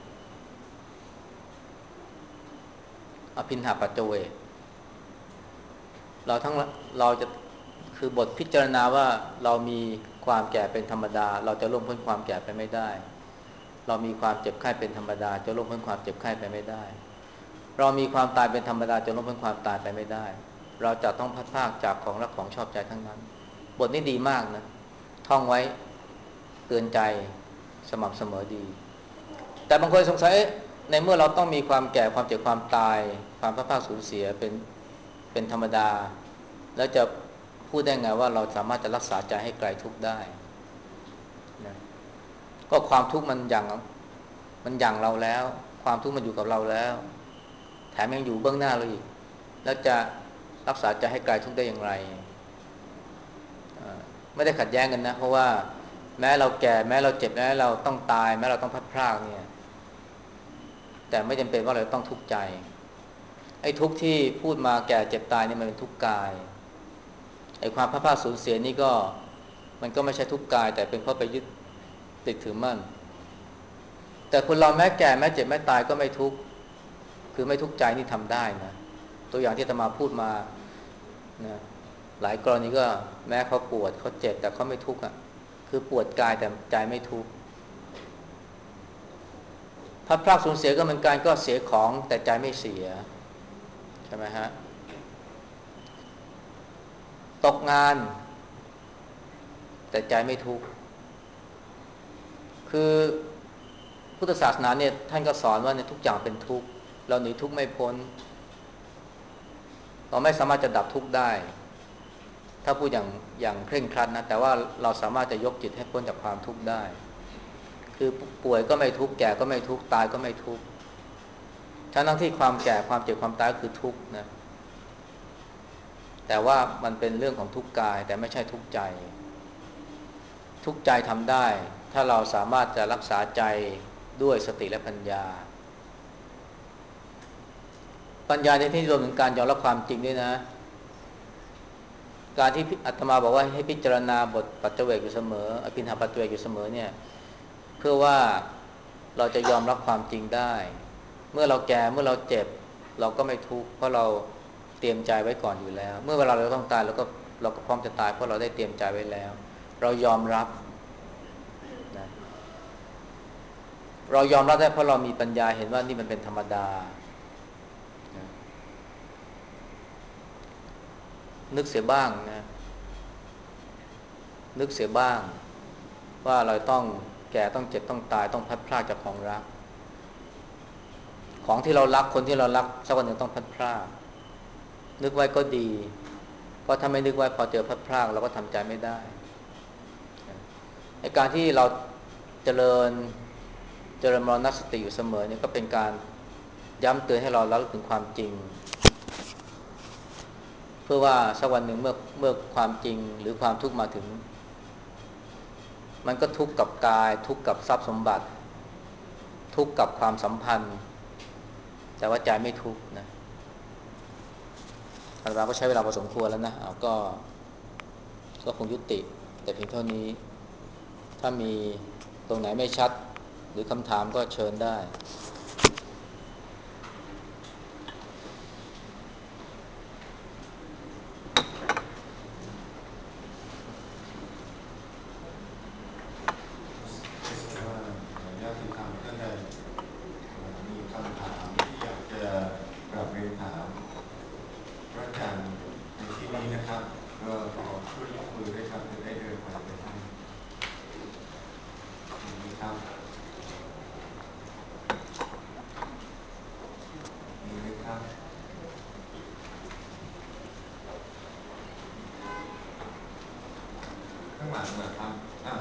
Speaker 1: อภินหาปัจเจเวกเราทั้งเราจะคือบทพิจารณาว่าเรามีความแก่เป็นธรรมดาเราจะล่วงพ้นความแก่ไปไม่ได้เรามีความเจ็บไข้เป็นธรรมดาจะล่วงพ้นความเจ็บไข้ไปไม่ได้เรามีความตายเป็นธรรมดาจะล่วงพ้นความตายไปไม่ได้เราจะต้องพัดพรากจากของรักของชอบใจทั้งนั้นบทนี้ดีมากนะท่องไว้เตือนใจสม่ำเสมอดีแต่บางคนสงสัยในเมื่อเราต้องมีความแก่ความเจ็บความตายความพัดพรากสูญเสียเป็นเป็นธรรมดาแล้วจะพูดได้ไงว่าเราสามารถจะรักษาใจให้ไกลทุกข์ได้นะก็ความทุกข์มันอย่างมันอย่างเราแล้วความทุกข์มันอยู่กับเราแล้วแถมยังอยู่เบื้องหน้าเราอีกแล้วจะรักษาใจให้ไกลทุกข์ได้อย่างไรไม่ได้ขัดแย้งกันนะเพราะว่าแม้เราแก่แม้เราเจ็บแม้เราต้องตายแม้เราต้องพัดพรากเนี่ยแต่ไม่จำเป็นว่าเราต้องทุกข์ใจไอ้ทุกข์ที่พูดมาแก่เจ็บตายนี่มันเป็นทุกข์กายไอ้ความพลาดพลาดสูญเสียนี่ก็มันก็ไม่ใช่ทุกข์กายแต่เป็นเพราะไปยึดติดถือมั่นแต่คนเราแม้แก่แม้เจ็บแม้ตายก็ไม่ทุกข์คือไม่ทุกข์ใจนี่ทำได้นะตัวอย่างที่อาตมาพูดมานะหลายกรณีก็แม้เขาปวดเขาเจ็บแต่เขาไม่ทุกข์อ่ะคือปวดกายแต่ใจไม่ทุกข์พลาดพลาดสูญเสียก็เหมือนกันก็เสียของแต่ใจไม่เสียใช่ไหมฮะตกงานแต่ใจไม่ทุกข์คือพุทธศาสนาเนี่ยท่านก็สอนว่าเนี่ยทุกอย่างเป็นทุกข์เราหนีทุกข์ไม่พ้นเราไม่สามารถจะดับทุกข์ได้ถ้าพูดอย่างอย่างเคร่งครัดนะแต่ว่าเราสามารถจะยกจิตให้พ้นจากความทุกข์ได้คือป่วยก็ไม่ทุกข์แก่ก็ไม่ทุกข์ตายก็ไม่ทุกข์ทั้งที่ความแก่ความเจ็บความตายคือทุกข์นะแต่ว่ามันเป็นเรื่องของทุกข์กายแต่ไม่ใช่ทุกข์ใจทุกข์ใจทำได้ถ้าเราสามารถจะรักษาใจด้วยสติและปัญญาปัญญาในที่นี้รวมถึงการยอมรับความจริงด้วยนะการที่อาตมาบอกว่าให้พิจารณาบทปัจเจเวกอยู่เสมออภินหาปัจเจเวกอยู่เสมอเนี่ยเพื่อว่าเราจะยอมรับความจริงได้เมื่อเราแก่เมื่อเราเจ็บเราก็ไม่ทุกข์เพราะเราเตรียมใจไว้ก่อนอยู่แล้วเมื่อเวลาเราต้องตายเราก็เราก็พร้อมจะตายเพราะเราได้เตรียมใจไว้แล้วเรายอมรับนะเรายอมรับได้เพราะเรามีปัญญาเห็นว่านี่มันเป็นธรรมดานะนึกเสียบ้างนะนึกเสียบ้างว่าเราต้องแก่ต้องเจ็บต้องตายต้องพลัดพรากจากของรักของที่เรารักคนที่เรารักสักวันหนึ่งต้องพัดพรากนึกไว้ก็ดีเพราะถ้าไม่นึกไว้พอเจอพัดพรากเราก็ทำใจไม่ได้ในการที่เราเจริญเจริญมรณสติอยู่เสมอเนี่ยก็เป็นการย้ำเตือนให้เราระลึกถึงความจริงเพื่อว่าสักวันหนึ่งเมื่อเมื่อความจริงหรือความทุกข์มาถึงมันก็ทุกข์กับกายทุกข์กับทรัพย์สมบัติทุกข์กับความสัมพันธ์แต่ว่าใจไม่ทุกข์นะอาตมาก็ใช้เวลาพอสมควรแล้วนะเอาก็ก็คงยุติแต่เพียงเท่านี้ถ้ามีตรงไหนไม่ชัดหรือคำถามก็เชิญได้
Speaker 2: ญาติธรรมท่านใดมีคำถามที่อยากจะกราบเรียนถามพระอาจารย์ในที่นี้นะครับก็ขอช่วยยกมือด้วยครับจะได้เดินไปไปให้มีครับมีไหมครับข้างหลังนะครับอ่ะ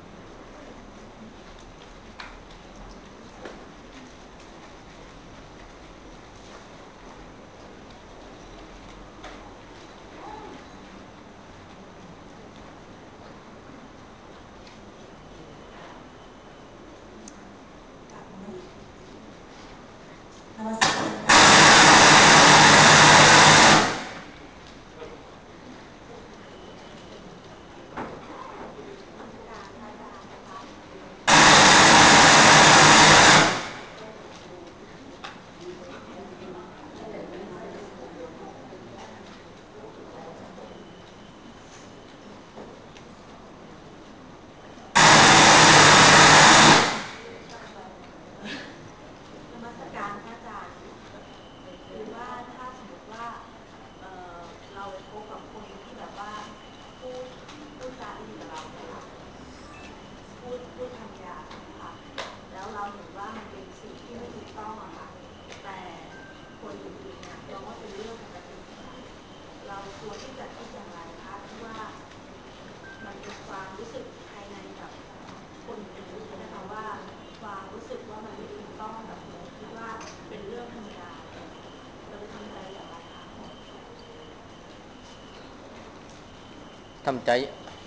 Speaker 1: ทำใจ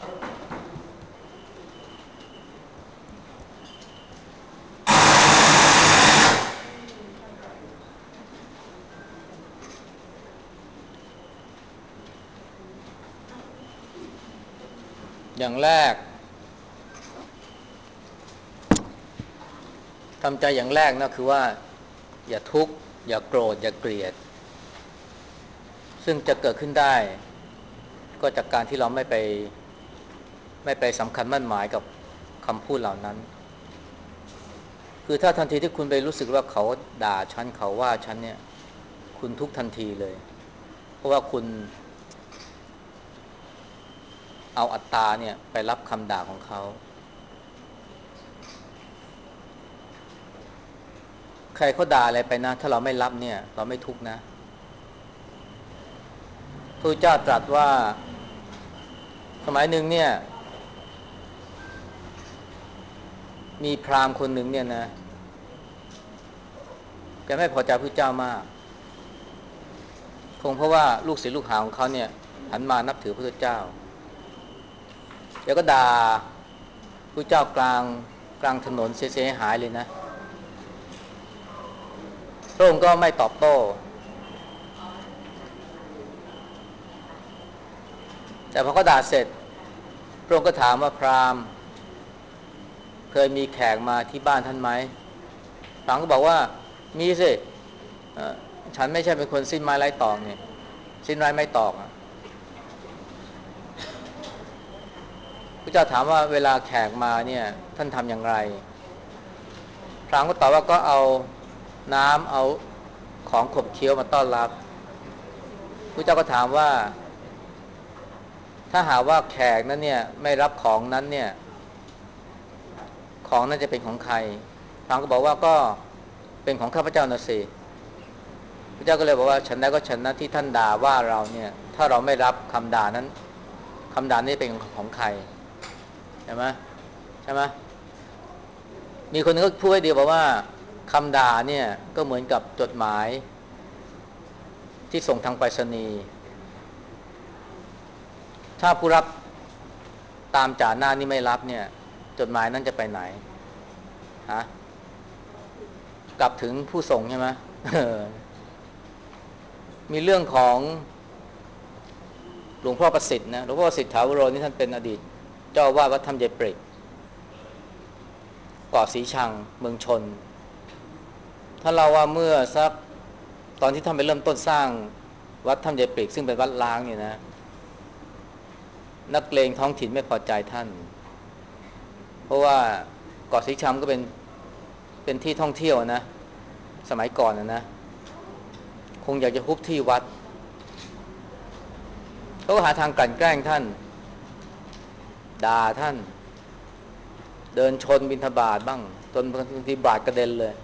Speaker 1: อย่างแรกทำใจอย่างแรกนะคือว่าอย่าทุกข์อย่าโกรธอย่าเกลียดซึ่งจะเกิดขึ้นได้ก็จากการที่เราไม่ไปไม่ไปสำคัญมั่นหมายกับคำพูดเหล่านั้นคือถ้าทันทีที่คุณไปรู้สึกว่าเขาด่าฉันเขาว่าฉันเนี่ยคุณทุกทันทีเลยเพราะว่าคุณเอาอัตตาเนี่ยไปรับคำด่าของเขาใครเขาด่าอะไรไปนะถ้าเราไม่รับเนี่ยเราไม่ทุกนะพระเจ้าตรัสว่าสมัยหนึ่งเนี่ยมีพราหมณ์คนหนึ่งเนี่ยนะแกไม่พอใจพระเจ้ามากคงเพราะว่าลูกศิษย์ลูกหาของเขาเนี่ยหันมานับถือพระเจ้าแกก็ด่าพระเจ้ากลางกลางถนนเสียหายเลยนะพระองค์ก็ไม่ตอบโต้แต่พอเขาด่าเสร็จพระองค์ก็ถามว่าพราหมณ์เคยมีแขกมาที่บ้านท่านไหมพราหมณ์ก็บอกว่ามีสิฉันไม่ใช่เป็นคนสิ้นไม้ไร้ตอกเนี่ยสิ้นไม้ไม่ตอกพระเจ้าถามว่าเวลาแขกมาเนี่ยท่านทำอย่างไรพราหมณ์ก็ตอบว่าก็เอาน้ำเอาของขบเคี้ยวมาต้อนรับพระเจ้าก็ถามว่าถ้าหาว่าแขกนั้นเนี่ยไม่รับของนั้นเนี่ยของนั้นจะเป็นของใครพราหมณ์ก็บอกว่าก็เป็นของข้าพเจ้านะสิพระเจ้าก็เลยบอกว่าฉันได้ก็ฉันนะที่ท่านด่าว่าเราเนี่ยถ้าเราไม่รับคำด่านั้นคำด่านี้เป็นของใครใช่ไหมใช่ไหมมีคนนึงก็พูดให้ดีบอกว่าคำด่าเนี่ยก็เหมือนกับจดหมายที่ส่งทางไปรษณีย์ถ้าผู้รับตามจ่าหน้านี่ไม่รับเนี่ยจดหมายนั้นจะไปไหนฮะกลับถึงผู้ส่งใช่ไหม มีเรื่องของหลวงพ่อประสิทธิ์นะหลวงพ่อประสิทธิ์ถาวโรนี่ท่านเป็นอดีตเจ้าอาวาสวัดถ้ำยายเปรกเกาะสีชังเมืองชนถ้าเราว่าเมื่อสักตอนที่ท่านไปเริ่มต้นสร้างวัดถ้ำยายเปรกซึ่งเป็นวัดล้างเนี่ยนะนักเลงท้องถิ่นไม่พอใจท่านเพราะว่าเกาะสีชังก็เป็นเป็นที่ท่องเที่ยวนะสมัยก่อนนะนะคงอยากจะฮุบที่วัดเขาก็หาทางกลั่นแกล้งท่านด่าท่านเดินชนบิณฑบาตบ้างจนบางทีบาดกระเด็นเลย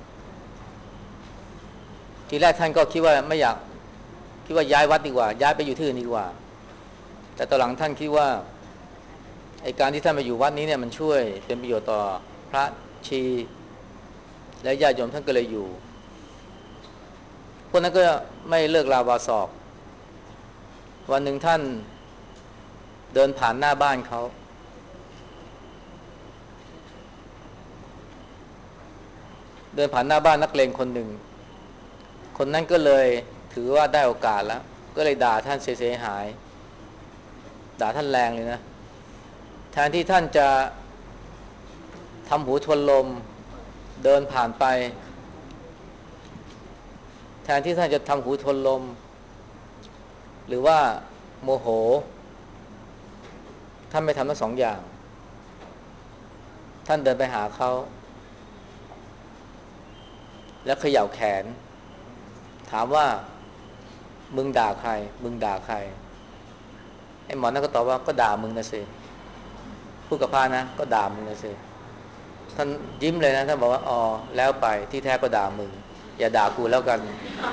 Speaker 1: ทีแรกท่านก็คิดว่าไม่อยากคิดว่าย้ายวัดดีกว่าย้ายไปอยู่ที่อื่นดีกว่าแต่ตอนหลังท่านคิดว่าไอ้การที่ท่านมาอยู่วัดนี้เนี่ยมันช่วยเป็นประโยชน์ต่อพระชีและญาติโยมท่านก็เลยอยู่พวกนั้นก็ไม่เลิกลาวาสอกวันหนึ่งท่านเดินผ่านหน้าบ้านเขาเดินผ่านหน้าบ้านนักเลงคนหนึ่งคนนั้นก็เลยถือว่าได้โอกาสแล้วก็เลยด่าท่านเสียหายด่าท่านแรงเลยนะแทนที่ท่านจะทำหูทวนลมเดินผ่านไปแทนที่ท่านจะทำหูทวนลมหรือว่าโมโหท่านไม่ทำทั้งสองอย่างท่านเดินไปหาเขาแล้วเขย่าแขนถามว่ามึงด่าใครมึงด่าใครไอ้หมอนั่นก็ตอบว่าก็ด่ามึงนะสิพูดกับพระนะก็ด่ามึงนะสิท่านยิ้มเลยนะท่านบอกว่าอ๋อแล้วไปที่แท้ก็ด่ามึงอย่าด่ากูแล้วกัน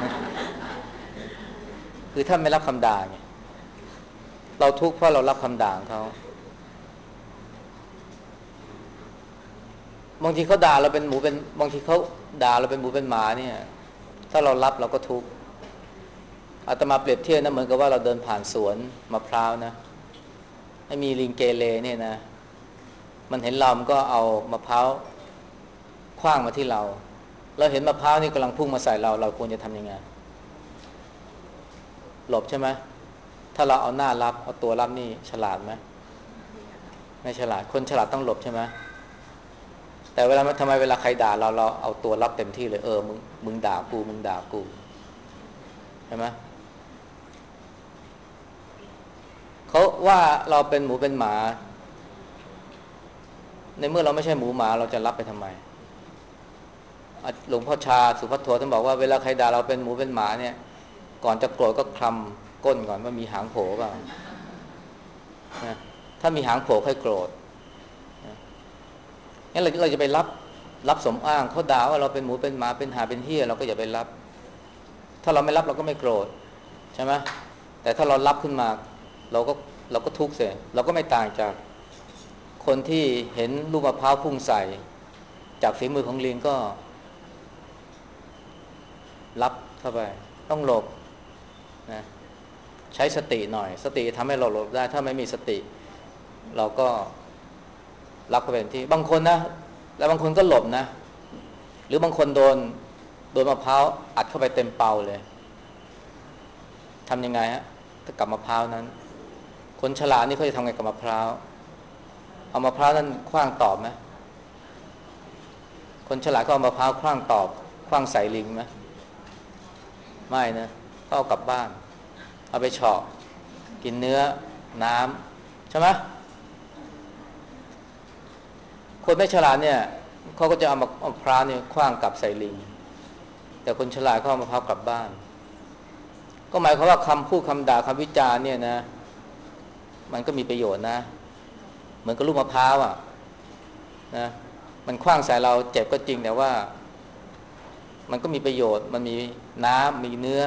Speaker 1: คือท่านไม่รับคำด่าไงเราทุกข์เพราะเรารับคำด่าของเขาบางทีเขาด่าเราเป็นหมูเป็นบางทีเขาด่าเราเป็นหมูเป็นหมาเนี่ยถ้าเรารับเราก็ทุกข์อาตมาเปรียบเทียบนะเหมือนกับว่าเราเดินผ่านสวนมะพร้าวนะให้มีลิงเกเรเนี่ยนะมันเห็นเรามันก็เอามะพร้าวขว้างมาที่เราเราเห็นมะพร้าวนี่กำลังพุ่งมาใส่เราเราควรจะทำยังไงหลบใช่ไหมถ้าเราเอาหน้ารับเอาตัวรับนี่ฉลาดไหมไม่ฉลาดคนฉลาดต้องหลบใช่ไหมแต่เวลาทำไมเวลาใครด่าเราเราเอาตัวรับเต็มที่เลยเออมึงมึงด่ากูมึงด่ากูใช่ไหมเขาว่าเราเป็นหมูเป็นหมาในเมื่อเราไม่ใช่หมูหมาเราจะรับไปทำไมหลวงพ่อชาสุภัทโทท่านบอกว่าเวลาใครด่าเราเป็นหมูเป็นหมาเนี่ยก่อนจะโกรธก็คลำก้นก่อนว่ามีหางโผล่เปล่านะถ้ามีหางโผล่ค่อยโกรธนะงั้นเราเราจะไปรับรับสมอ้างเขาด่าว่าเราเป็นหมูเป็นหมาเป็นหาเป็นเหี้ยเราก็อย่าไปรับถ้าเราไม่รับเราก็ไม่โกรธใช่ไหมแต่ถ้าเรารับขึ้นมาเราก็เราก็ทุกข์เสียเราก็ไม่ต่างจากคนที่เห็นลูกมะพร้าวพุ่งใส่จากฝีมือของลิงก็รับเข้าไปต้องหลบนะใช้สติหน่อยสติทำให้เราหลบได้ถ้าไม่มีสติเราก็รับเข้าไปที่บางคนนะแล้วบางคนก็หลบนะหรือบางคนโดนโดนมะพร้าวอัดเข้าไปเต็มเป่าเลยทำยังไงฮะถ้ากับมะพร้าวนั้นคนฉลาดนี่เขาจะทำไงกับมะพร้าวเอามะพร้าวนั้นขว้างตอบไหมคนฉลาดก็เอามะพร้าวขว้างตอบขว้างใส่ลิงไหมไม่นะก็เอากลับบ้านเอาไปเฉาะกินเนื้อน้ำใช่ไหมคนไม่ฉลาดเนี่ยเขาก็จะเอามะพร้าวเนี่ยขว้างกลับใส่ลิงแต่คนฉลาดเขาเอามะพร้าวกลับบ้านก็หมายความว่าคำพูดคำด่าคำวิจารณ์เนี่ยนะมันก็มีประโยชน์นะเหมือนกับลูกมะพร้าวอ่ะนะมันขว้างใส่เราเจ็บก็จริงแต่ว่ามันก็มีประโยชน์มันมีน้ำมีเนื้อ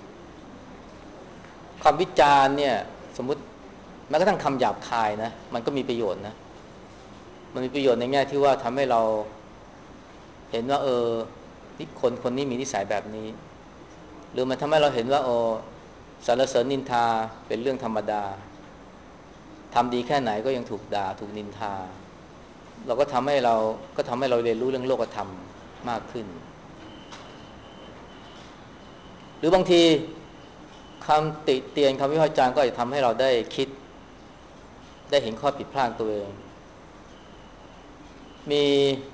Speaker 1: คำวิจารณ์เนี่ยสมมุติแม้กระทั่งคำหยาบคายนะมันก็มีประโยชน์นะมันมีประโยชน์ในแง่ที่ว่าทำให้เราเห็นว่าเออที่คนคนนี้มีนิสัยแบบนี้หรือมันทำให้เราเห็นว่าโอ้สรรเสริญนินทาเป็นเรื่องธรรมดาทำดีแค่ไหนก็ยังถูกด่าถูกนินทาเราก็ทำให้เราก็ทำให้เราเรียนรู้เรื่องโลกธรรมมากขึ้นหรือบางทีคำติเตียนคำวิพากษ์วิจารณ์ก็อาจจะทำให้เราได้คิดได้เห็นข้อผิดพลาดตัวเองมี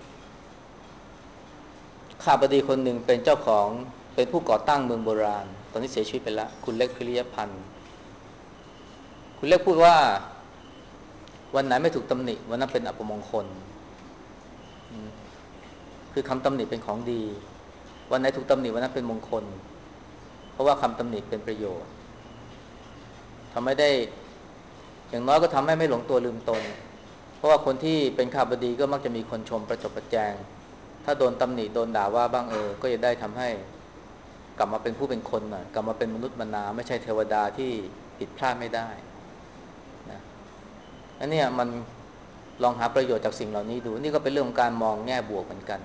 Speaker 1: ข้าบดีคนหนึ่งเป็นเจ้าของเป็นผู้ก่อตั้งเมืองโบราณตอนนี้เสียชีวิตไปแล้วคุณเล็กพิริยพันธ์คุณเล็กพูดว่าวันไหนไม่ถูกตำหนิวันนั้นเป็นอัปมงคลคือคำตำหนิเป็นของดีวันไหนถูกตำหนิวันนั้นเป็นมงคลเพราะว่าคำตำหนิเป็นประโยชน์ทำให้ได้อย่างน้อยก็ทำให้ไม่หลงตัวลืมตนเพราะว่าคนที่เป็นข้าบดีก็มักจะมีคนชมประจบประแจงถ้าโดนตำหนิโดนด่าว่าบ้างเออก็จะได้ทำให้กลับมาเป็นผู้เป็นคนหน่อยกลับมาเป็นมนุษย์มนาไม่ใช่เทวดาที่ผิดพลาดไม่ได้นะอันนี้มันลองหาประโยชน์จากสิ่งเหล่านี้ดูนี่ก็เป็นเรื่องของการมองแง่บวกเหมือนกัน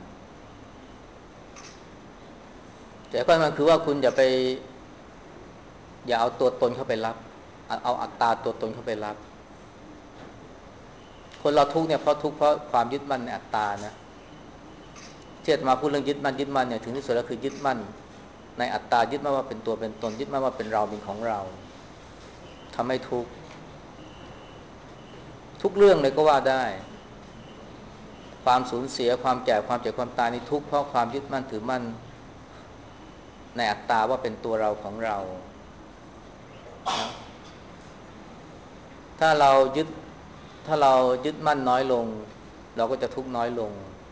Speaker 1: แต่ก็มันคือว่าคุณอย่าไปอย่าเอาตัวตนเข้าไปรับเอาอัตตาตัวตนเข้าไปรับคนเราทุกข์เนี่ยเพราะทุกข์เพราะความยึดมั่นในอัตตานะที่อาตมาพูดเรื่องยึดมั่นยึดมั่นเนี่ยถึงที่สุดแล้วคือยึดมั่นในอัตตายึดมั่นว่าเป็นตัวเป็นตนยึดมั่นว่าเป็นเราเป็นของเราทำให้ทุกข์ทุกเรื่องเลยก็ว่าได้ความสูญเสียความแก่ความเจ็บความตายนี่ทุกข์เพราะความยึดมั่นถือมั่นในอัตตาว่าเป็นตัวเราของเราถ้าเรายึดถ้าเรายึดมั่นน้อยลงเราก็จะทุกข์น้อยลง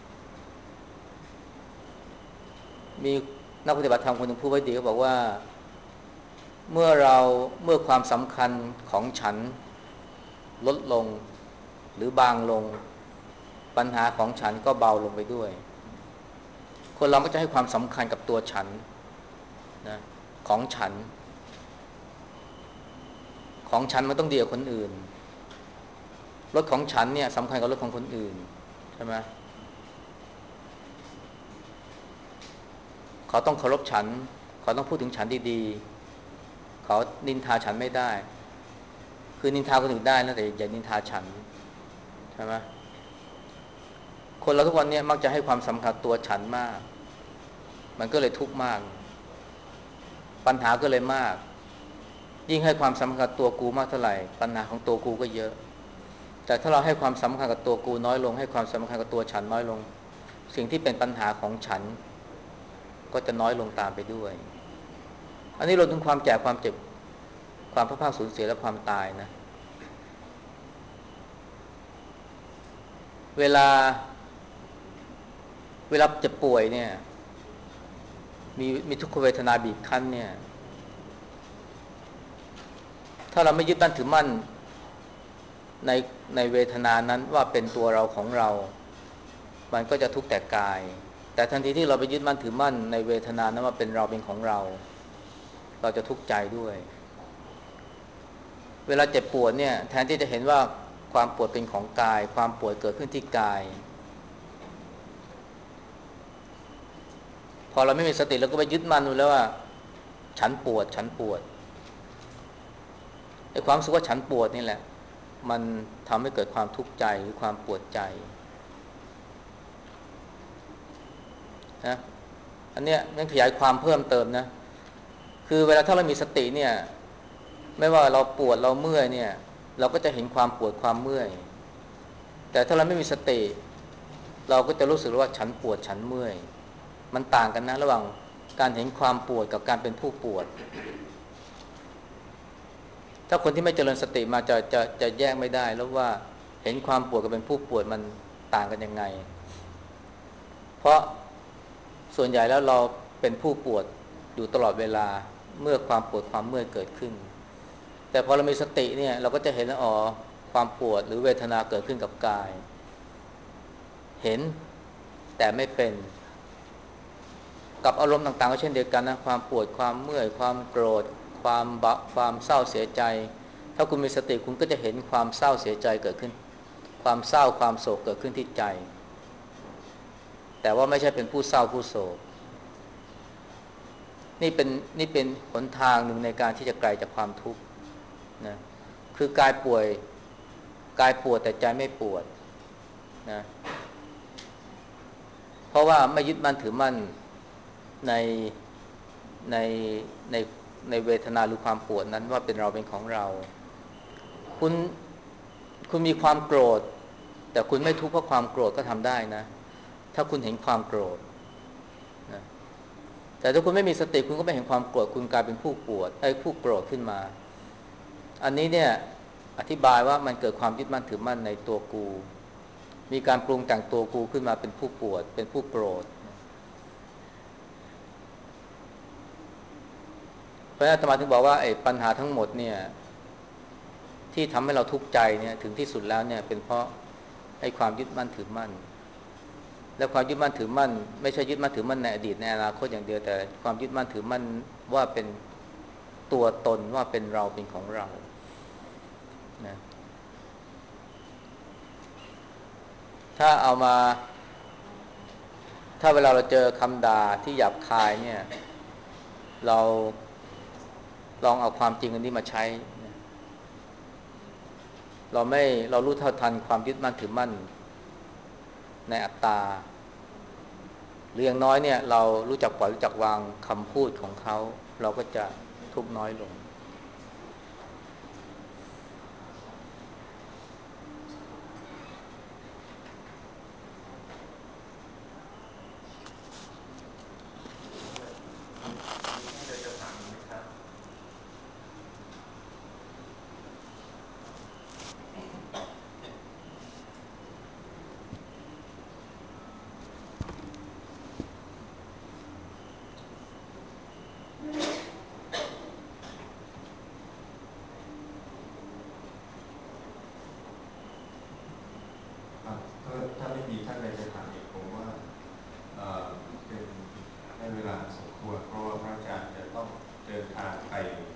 Speaker 1: มีนักปฏิบัติธรรมคนหนึ่งพูดไว้ดีเขาบอกว่าเมื่อเราเมื่อความสำคัญของฉันลดลงหรือบางลงปัญหาของฉันก็เบาลงไปด้วยคนเราก็จะให้ความสำคัญกับตัวฉันนะของฉันของฉันมันต้องดีกว่าคนอื่นรถของฉันเนี่ยสำคัญกว่ารถของคนอื่นใช่ไหมเขาต้องเคารพฉันเขาต้องพูดถึงฉันดีๆเขานินทาฉันไม่ได้คือนินทาคนอื่นได้นะแต่อย่านินทาฉันใช่ไหมคนเราทุกวันนี้มักจะให้ความสำคัญตัวฉันมากมันก็เลยทุกข์มากปัญหาก็เลยมากยิ่งให้ความสำคัญกับตัวกูมากเท่าไหร่ปัญหาของตัวกูก็เยอะแต่ถ้าเราให้ความสำคัญกับตัวกูน้อยลงให้ความสำคัญกับตัวฉันน้อยลงสิ่งที่เป็นปัญหาของฉันก็จะน้อยลงตามไปด้วยอันนี้รวมถึงความแก่ความเจ็บความพลาดพลาดสูญเสียและความตายนะเวลาเวลาเจ็บป่วยเนี่ยมีมีทุกขเวทนาบีบคั้นเนี่ยถ้าเราไม่ยึดมั่นถือมั่นในในเวทนานั้นว่าเป็นตัวเราของเรามันก็จะทุกข์แต่กายแต่ทันทีที่เราไปยึดมั่นถือมั่นในเวทนานั้นว่าเป็นเราเป็นของเราเราจะทุกข์ใจด้วยเวลาเจ็บปวดเนี่ยแทนที่จะเห็นว่าความปวดเป็นของกายความปวดเกิดขึ้นที่กายพอเราไม่มีสติเราก็ไปยึดมั่นอยู่แล้วว่าฉันปวดฉันปวดไอ้ความรู้สึกว่าฉันปวดนี่แหละมันทำให้เกิดความทุกข์ใจหรือความปวดใจนะอันเนี้ยยังขยายความเพิ่มเติมนะคือเวลาถ้าเรามีสติเนี่ยไม่ว่าเราปวดเราเมื่อยเนี่ยเราก็จะเห็นความปวดความเมื่อยแต่ถ้าเราไม่มีสติเราก็จะรู้สึกว่าฉันปวดฉันเมื่อยมันต่างกันนะระหว่างการเห็นความปวดกับการเป็นผู้ปวดถ้าคนที่ไม่เจริญสติมาจะจะจะแยกไม่ได้แล้วว่าเห็นความปวดกับเป็นผู้ปวดมันต่างกันยังไงเพราะส่วนใหญ่แล้วเราเป็นผู้ปวดอยู่ตลอดเวลาเมื่อความปวดความเมื่อยเกิดขึ้นแต่พอเรามีสติเนี่ยเราก็จะเห็นแล้วอ๋อความปวดหรือเวทนาเกิดขึ้นกับกายเห็นแต่ไม่เป็นกับอารมณ์ต่างๆก็เช่นเดียวกันนะความปวดความเมื่อยความโกรธความบะความเศร้าเสียใจถ้าคุณมีสติคุณก็จะเห็นความเศร้าเสียใจเกิดขึ้นความเศร้าความโศกเกิดขึ้นที่ใจแต่ว่าไม่ใช่เป็นผู้เศร้าผู้โศกนี่เป็นนี่เป็นหนทางหนึ่งในการที่จะไกลจากความทุกข์นะคือกายป่วยกายปวดแต่ใจไม่ปวดนะเพราะว่าไม่ยึดมั่นถือมั่นในในในในเวทนาหรือความปวดนั้นว่าเป็นเราเป็นของเราคุณคุณมีความโกรธแต่คุณไม่ทุกข์เพราะความโกรธก็ทำได้นะถ้าคุณเห็นความโกรธนะแต่ถ้าคุณไม่มีสติคุณก็ไม่เห็นความโกรธคุณกลายเป็นผู้ปวดไอ้ผู้โกรธขึ้นมาอันนี้เนี่ยอธิบายว่ามันเกิดความยึดมั่นถือมั่นในตัวกูมีการปรุงแต่งตัวกูขึ้นมาเป็นผู้ปวดเป็นผู้โกรธเพราะฉะนั้นอาตมาถึงบอกว่าไอ้ปัญหาทั้งหมดเนี่ยที่ทำให้เราทุกข์ใจเนี่ยถึงที่สุดแล้วเนี่ยเป็นเพราะไอ้ความยึดมั่นถือมั่นและความยึดมั่นถือมั่นไม่ใช่ยึดมั่นถือมั่นในอดีตในอนาคตอย่างเดียวแต่ความยึดมั่นถือมั่นว่าเป็นตัวตนว่าเป็นเราเป็นของเรานะถ้าเอามาถ้าเวลาเราเจอคำด่าที่หยาบคายเนี่ยเราลองเอาความจริงอันนี้มาใช้เราไม่เรารู้เท่าทันความยึดมั่นถือมั่นในอัตตาหรืออย่างน้อยเนี่ยเรารู้จักปล่อยรู้จักวางคำพูดของเขาเราก็จะทุกข์น้อยลงเดี๋ยวจะถามไหมครับ
Speaker 2: ครับก็ถ้าไม่มีท่านใดจะถามอีกผมว่าเเป็นได้เวลาสมควรเพราะว่าพระอาจารย์จะต้องเดินทางไป